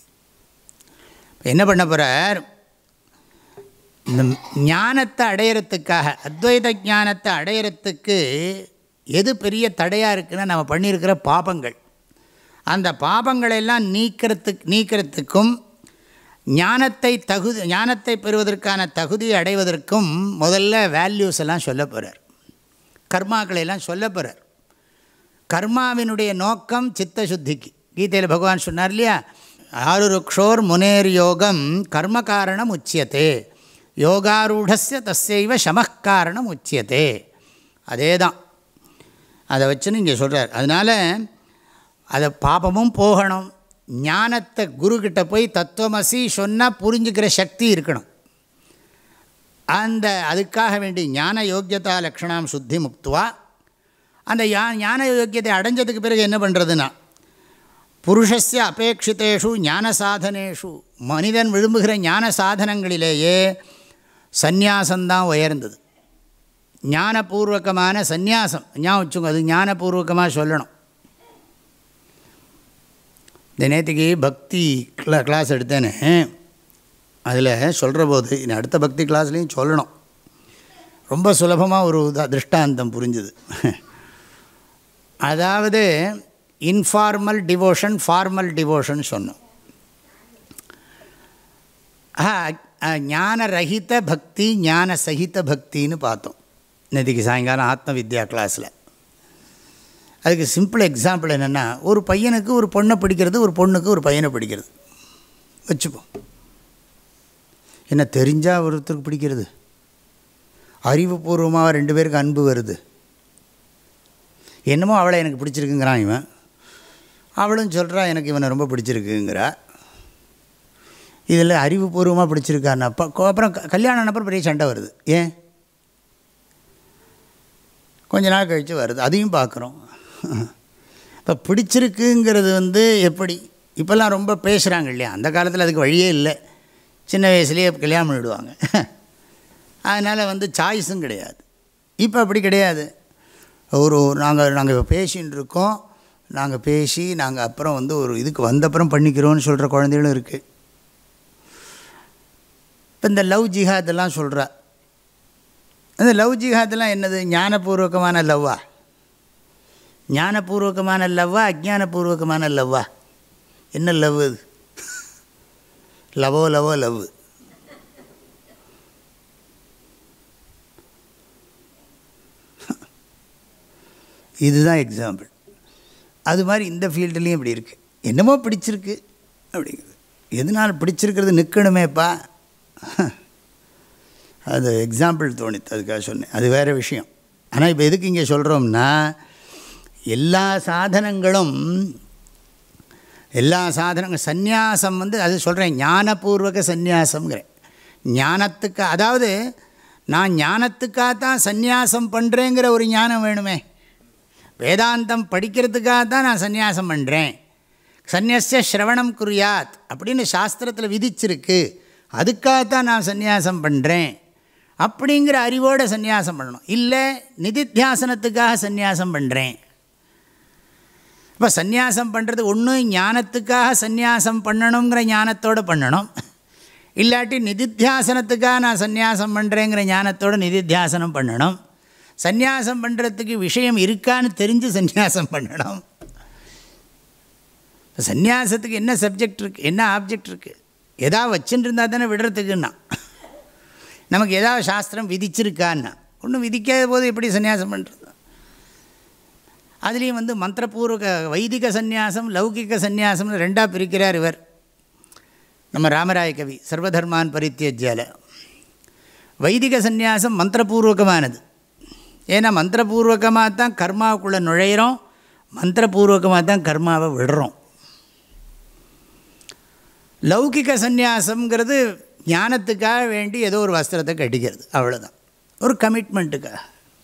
என்ன பண்ண போகிறார்? இந்த ஞானத்தை அடையிறதுக்காக, அத்வைத ஞானத்தை அடையிறதுக்கு எது பெரிய தடையாக இருக்குன்னா நம்ம பண்ணியிருக்கிற பாபங்கள். அந்த பாபங்களெல்லாம் நீக்கிறதுக்கு நீக்கிறதுக்கும் ஞானத்தை தகுதி ஞானத்தை பெறுவதற்கான தகுதியை அடைவதற்கும் முதல்ல வேல்யூஸ் எல்லாம் சொல்ல போகிறார். கர்மாக்களெல்லாம் சொல்ல போகிறார். கர்மாவினுடைய நோக்கம் சித்த சுத்திக்கு. கீதையில் பகவான் சொன்னார் இல்லையா, ஆருருக்ஷோர் முனேர் யோகம் கர்ம காரணம் உச்சியத்தே யோகாரூடஸ்ய தஸ்யைவ சமக்காரணம் உச்சியத்தே. அதே தான் அதை வச்சுன்னு இங்கே சொல்கிறார். அதனால் அதை பாபமும் போகணும், ஞானத்தை குருக்கிட்ட போய் தத்துவமசி சொன்னால் புரிஞ்சுக்கிற சக்தி இருக்கணும். அந்த அதுக்காக வேண்டி ஞான யோக்கியதா லக்ஷணாம் சுத்தி முக்துவா. அந்த யா ஞான யோக்கியத்தை அடைஞ்சதுக்கு பிறகு என்ன பண்ணுறதுன்னா, புருஷஸ்ய அபேட்சிதேஷு ஞான சாதனேஷு, மனிதன் விரும்புகிற ஞான சாதனங்களிலேயே சந்நியாசந்தான் உயர்ந்தது. ஞானபூர்வகமான சந்நியாசம் ஞாபகம் வச்சுங்க, அது ஞானபூர்வகமாக சொல்லணும். இந்த நேற்றுக்கு பக்தி கிளா கிளாஸ் எடுத்தேன்னு அதில் சொல்கிற போது இன்னும் அடுத்த பக்தி கிளாஸ்லேயும் சொல்லணும். ரொம்ப சுலபமாக ஒரு திருஷ்டாந்தம் புரிஞ்சுது. அதாவது இன்ஃபார்மல் டிவோஷன், ஃபார்மல் டிவோஷன் சொன்னோம். ஞான ரஹித பக்தி, ஞான சகித பக்தின்னு பார்த்தோம் நேற்றுக்கு சாயங்காலம் ஆத்ம வித்யா கிளாஸில். அதுக்கு சிம்பிள் எக்ஸாம்பிள் என்னென்னா, ஒரு பையனுக்கு ஒரு பொண்ணை பிடிக்கிறது, ஒரு பொண்ணுக்கு ஒரு பையனை பிடிக்கிறது வச்சுப்போம். என்ன தெரிஞ்சால் ஒருத்தருக்கு பிடிக்கிறது, அறிவுபூர்வமாக ரெண்டு பேருக்கு அன்பு வருது. என்னமோ அவளை எனக்கு பிடிச்சிருக்குங்கிறான் இவன், அவளும் சொல்கிறா எனக்கு இவனை ரொம்ப பிடிச்சிருக்குங்கிறா. இதில் அறிவுபூர்வமாக பிடிச்சிருக்கான்னு அப்போ அப்புறம் கல்யாணம் ஆனப்பறம் பெரிய சண்டை வருது. ஏன்? கொஞ்ச நாள் கழித்து வருது, அதையும் பார்க்குறோம். இப்போ பிடிச்சிருக்குங்கிறது வந்து எப்படி இப்போல்லாம் ரொம்ப பேசுகிறாங்க இல்லையா. அந்த காலத்தில் அதுக்கு வழியே இல்லை, சின்ன வயசுலேயே கல்யாணம் பண்ணிவிடுவாங்க. அதனால் வந்து சாய்ஸும் கிடையாது. இப்போ அப்படி கிடையாது. ஒரு நாங்கள் நாங்கள் இப்போ பேசின்னு இருக்கோம், நாங்கள் பேசி நாங்கள் அப்புறம் வந்து ஒரு இதுக்கு வந்தப்புறம் பண்ணிக்கிறோன்னு சொல்கிற குழந்தைகளும் இருக்குது. இப்போ இந்த லவ் ஜிஹாதெல்லாம் சொல்கிறா. அந்த லவ் ஜிஹாதெல்லாம் என்னது? ஞானபூர்வகமான லவ்வா? ஞானபூர்வகமான லவ்வா அஜ்ஞானபூர்வகமான லவ்வா? என்ன லவ் அது? லவோ லவோ லவ். இதுதான் எக்ஸாம்பிள். அது மாதிரி இந்த ஃபீல்டுலேயும் இப்படி இருக்குது. என்னமோ பிடிச்சிருக்கு அப்படிங்கிறது. எதனால் பிடிச்சிருக்கிறது நிற்கணுமேப்பா. அது எக்ஸாம்பிள் தோணித்து, அதுக்காக சொன்னேன். அது வேறு விஷயம். ஆனால் இப்போ எதுக்கு இங்கே சொல்கிறோம்னா, எல்லா சாதனங்களும் எல்லா சாதனங்கள் சந்நியாசம் வந்து அது சொல்கிறேன் ஞானபூர்வக சந்நியாசம்ங்கிறேன். ஞானத்துக்கு, அதாவது நான் ஞானத்துக்காகத்தான் சந்நியாசம் பண்ணுறேங்கிற ஒரு ஞானம் வேணுமே. வேதாந்தம் படிக்கிறதுக்காக தான் நான் சந்நியாசம் பண்ணுறேன், சந்நியஸ்ய ஸ்ரவணம் குறியாத் அப்படின்னு சாஸ்திரத்தில் விதிச்சிருக்கு, அதுக்காகத்தான் நான் சந்நியாசம் பண்ணுறேன் அப்படிங்கிற அறிவோடு சந்நியாசம் பண்ணணும். இல்லை நிதித்தியாசனத்துக்காக சந்நியாசம் பண்ணுறேன். இப்போ சந்நியாசம் பண்ணுறது ஒன்று ஞானத்துக்காக சந்நியாசம் பண்ணணுங்கிற ஞானத்தோடு பண்ணணும், இல்லாட்டி நிதித்தியாசனத்துக்காக நான் சந்நியாசம் பண்ணுறேங்கிற ஞானத்தோடு நிதித்தியாசனம் பண்ணணும். சந்நியாசம் பண்ணுறதுக்கு விஷயம் இருக்கான்னு தெரிஞ்சு சந்நியாசம் பண்ணணும். சந்நியாசத்துக்கு என்ன சப்ஜெக்ட் இருக்குது, என்ன ஆப்ஜெக்ட் இருக்குது? எதாவது வச்சுட்டு இருந்தால் தானே விடுறதுக்குன்னா. நமக்கு ஏதாவது சாஸ்திரம் விதிச்சிருக்கான்னா, ஒன்றும் விதிக்காத போது எப்படி சந்நியாசம் பண்ணுறது? அதுலேயும் வந்து மந்திரபூர்வக வைதிக சந்நியாசம், லௌகிக சந்நியாசம்னு ரெண்டாக பிரிக்கிறார் இவர் நம்ம ராமராய கவி சர்வதர்மான் பரித்தியஜ்யால. வைதிக சந்நியாசம் மந்திரபூர்வகமானது. ஏன்னா மந்திரபூர்வகமாக தான் கர்மாவுக்குள்ளே நுழையிறோம், மந்திரபூர்வகமாக தான் கர்மாவை விடுறோம். லௌகிக சந்நியாசம்ங்கிறது ஞானத்துக்காக வேண்டி ஏதோ ஒரு வஸ்திரத்தை கட்டிக்கிறது, அவ்வளோதான், ஒரு கமிட்மெண்ட்டுக்காக.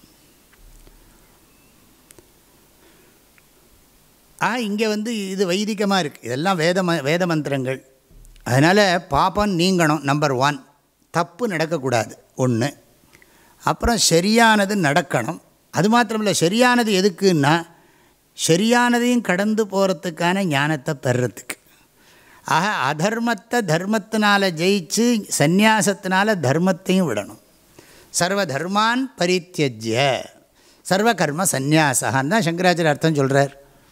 ஆ இங்கே வந்து இது வைதிகமாக இருக்குது, இதெல்லாம் வேத ம வேத மந்திரங்கள். அதனால் பாப்பம் நீங்கணும். நம்பர் ஒன், தப்பு நடக்கக்கூடாது ஒன்று. அப்புறம் சரியானது நடக்கணும். அது மாத்திரமில்லை, சரியானது எதுக்குன்னா சரியானதையும் கடந்து போகிறதுக்கான ஞானத்தை பெறுறதுக்கு. ஆக அதர்மத்தை தர்மத்தினால் ஜெயிச்சு சந்நியாசத்தினால தர்மத்தையும் விடணும். சர்வ தர்மான் பரித்தியஜ்ய சர்வ கர்ம சந்நியாசான்னு தான் சங்கராச்சாரிய அர்த்தம் சொல்கிறார்.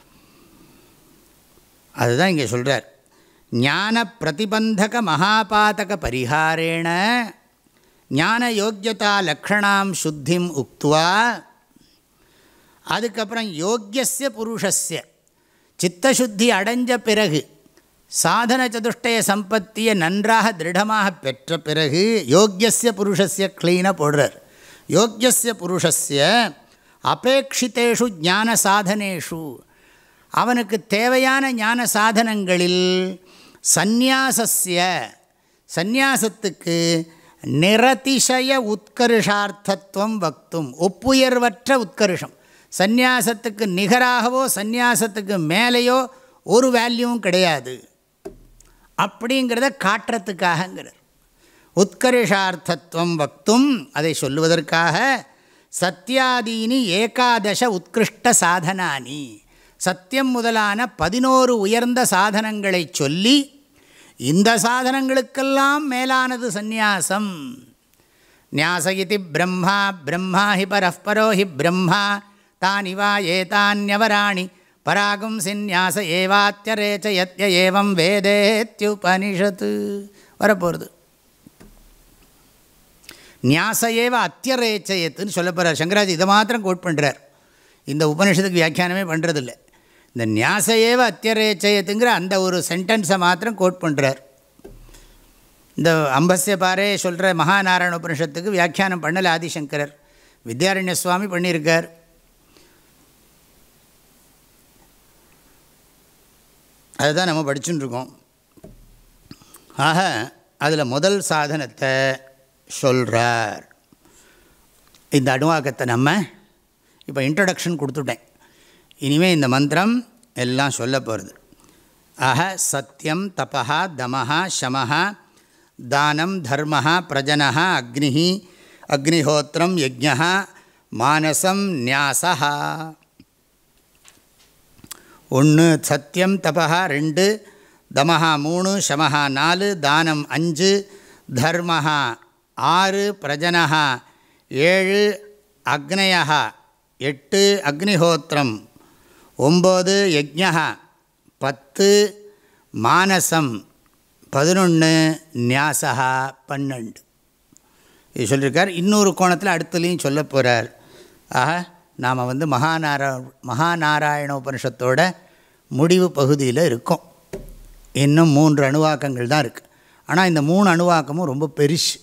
அதுதான் இங்கே சொல்கிறார். ஞான பிரதிபந்தக மகாபாதக பரிஹாரேண ஞான யோக்கியதா லக்ஷணாம் சுத்திம் உக்துவா. அதுக்கப்புறம் யோக்கியஸ்ய புருஷஸ்ய சித்தசுத்தி அடைஞ்ச பிறகு சாதன சதுஷ்டய சம்பத்தியை நன்றாக திருடமாக பெற்ற பிறகு யோக்கியஸ்ய புருஷஸ்ய க்ளீனாக போடுறார். யோக்கியஸ்ய புருஷஸ்ய அபேட்சிதேஷு ஞான சாதனேஷு, அவனுக்கு தேவையான ஞான சாதனங்களில் சந்நியாசஸ்ய சந்நியாசத்துக்கு நிரதிசய உத்கர்ஷார்த்தத்துவம் வக்தும், ஒப்புயர்வற்ற உத்கர்ஷம். சந்நியாசத்துக்கு நிகராகவோ சந்நியாசத்துக்கு மேலேயோ ஒரு வேல்யூவும் கிடையாது அப்படிங்கிறத காட்டுறதுக்காகங்கிறார். உத்கர்ஷார்த்தத்துவம் வக்தும், அதை சொல்லுவதற்காக சத்யாதீனி ஏகாதச உத்கிருஷ்ட சாதனானி, சத்தியம் முதலான பதினோரு உயர்ந்த சாதனங்களை சொல்லி இந்த சாதனங்களுக்கெல்லாம் மேலானது சந்நியாசம். ஞாச இதி பிரம்மா பிரம்மா ஹி பரஸ்பரோ ஹி பிரம்மா தானிவா ஏதான்யவராணி பராகும் சிந்நியாச ஏவாத்யரேச்சயத்ய ஏவம் வேதேத்யுபனிஷத்து வரப்போகிறது. ஞாச ஏவ அத்தியரேச்சயத்துன்னு சொல்ல போகிறார் சங்கராச்சாரிய. இதை மாத்திரம் கோட் பண்ணுறார், இந்த உபனிஷத்துக்கு வியாக்கியானமே பண்ணுறதில்லை. இந்த ஞாச ஏவ அத்தியரேச்சயத்துங்கிற அந்த ஒரு சென்டென்ஸை மாத்திரம் கோட் பண்ணுறார். இந்த அம்பஸ்ய பாரே சொல்கிற மகாநாராயண உபனிஷத்துக்கு வியாக்கியானம் பண்ணலை ஆதிசங்கரர், வித்யாரண்ய சுவாமி பண்ணியிருக்கார். அதுதான் நம்ம படிச்சுட்டு இருக்கோம். ஆக அதில் முதல் சாதனத்தை சொல்கிறார். இந்த அணுவாக்கத்தை நம்ம இப்போ இன்ட்ரடக்ஷன் கொடுத்துட்டேன். இனிமேல் இந்த மந்திரம் எல்லாம் சொல்ல போகிறது. ஆக சத்தியம் தபா தமஹா சமஹா தானம் தர்மஹா பிரஜனஹா அக்னிஹி அக்னிஹோத்திரம் யஜ்ஞா மானசம் ந்யாசஹா. ஒன்று சத்தியம் தபா, ரெண்டு தமஹா, மூணு சமஹா, நாலு தானம், அஞ்சு தர்மஹா, ஆறு பிரஜனஹா, ஏழு அக்னயா, எட்டு அக்னிஹோத்திரம், ஒம்பது யஜ்ஞா, பத்து மானசம், பதினொன்று ந்யாசா, பன்னெண்டு. இது சொல்லியிருக்கார். இன்னொரு கோணத்தில் அடுத்துலையும் சொல்ல போகிறார். ஆக நாம் வந்து மகாநாரா மகாநாராயண உபனிஷத்தோட முடிவு பகுதியில் இருக்கோம். இன்னும் மூன்று அணுவாக்கங்கள் தான் இருக்குது. ஆனால் இந்த மூணு அணுவாக்கமும் ரொம்ப பெருசு.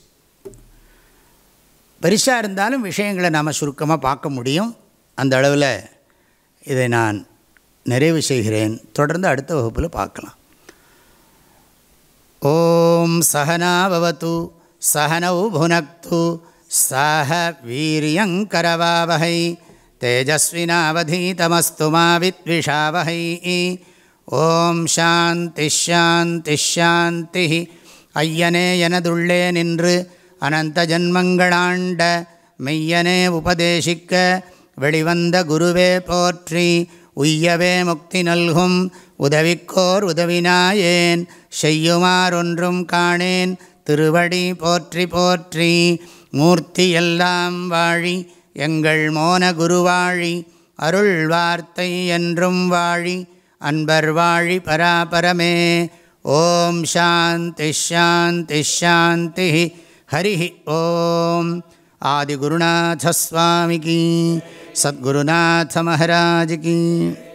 பெருசாக இருந்தாலும் விஷயங்களை நாம் சுருக்கமாக பார்க்க முடியும். அந்த அளவில் இதை நான் நிறைவு செய்கிறேன். தொடர்ந்து அடுத்த வகுப்பில் பார்க்கலாம். ஓம் சகனா பவது சகனௌ புனக்து சஹ வீரியங்கரவாவஹை தேஜஸ்வினாவதீதமஸ்து மா வித்விஷாவஹை. ஓம் சாந்தி ஷாந்தி ஷாந்தி. ஐயனே எனதுள்ளே நின்று அனந்த ஜன்மங்களாண்ட மெய்யனே உபதேசிக்க வெளிவந்த குருவே போற்றி. உய்யவே முக்தி நல்கும் உதவிக்கோர் உதவினாயேன் செய்யுமாறொன்றும் காணேன் திருவடி போற்றி போற்றி. மூர்த்தி எல்லாம் வாழி எங்கள் மோன குருவாழி, அருள் வார்த்தை என்றும் வாழி, அன்பர் வாழி பராபரமே. ஓம் சாந்தி ஷாந்தி ஷாந்தி. ஹரி ஓம். ஆதிகுருநாத ஸ்வாமிகி, சத்குருநாத மகாராஜ் கி.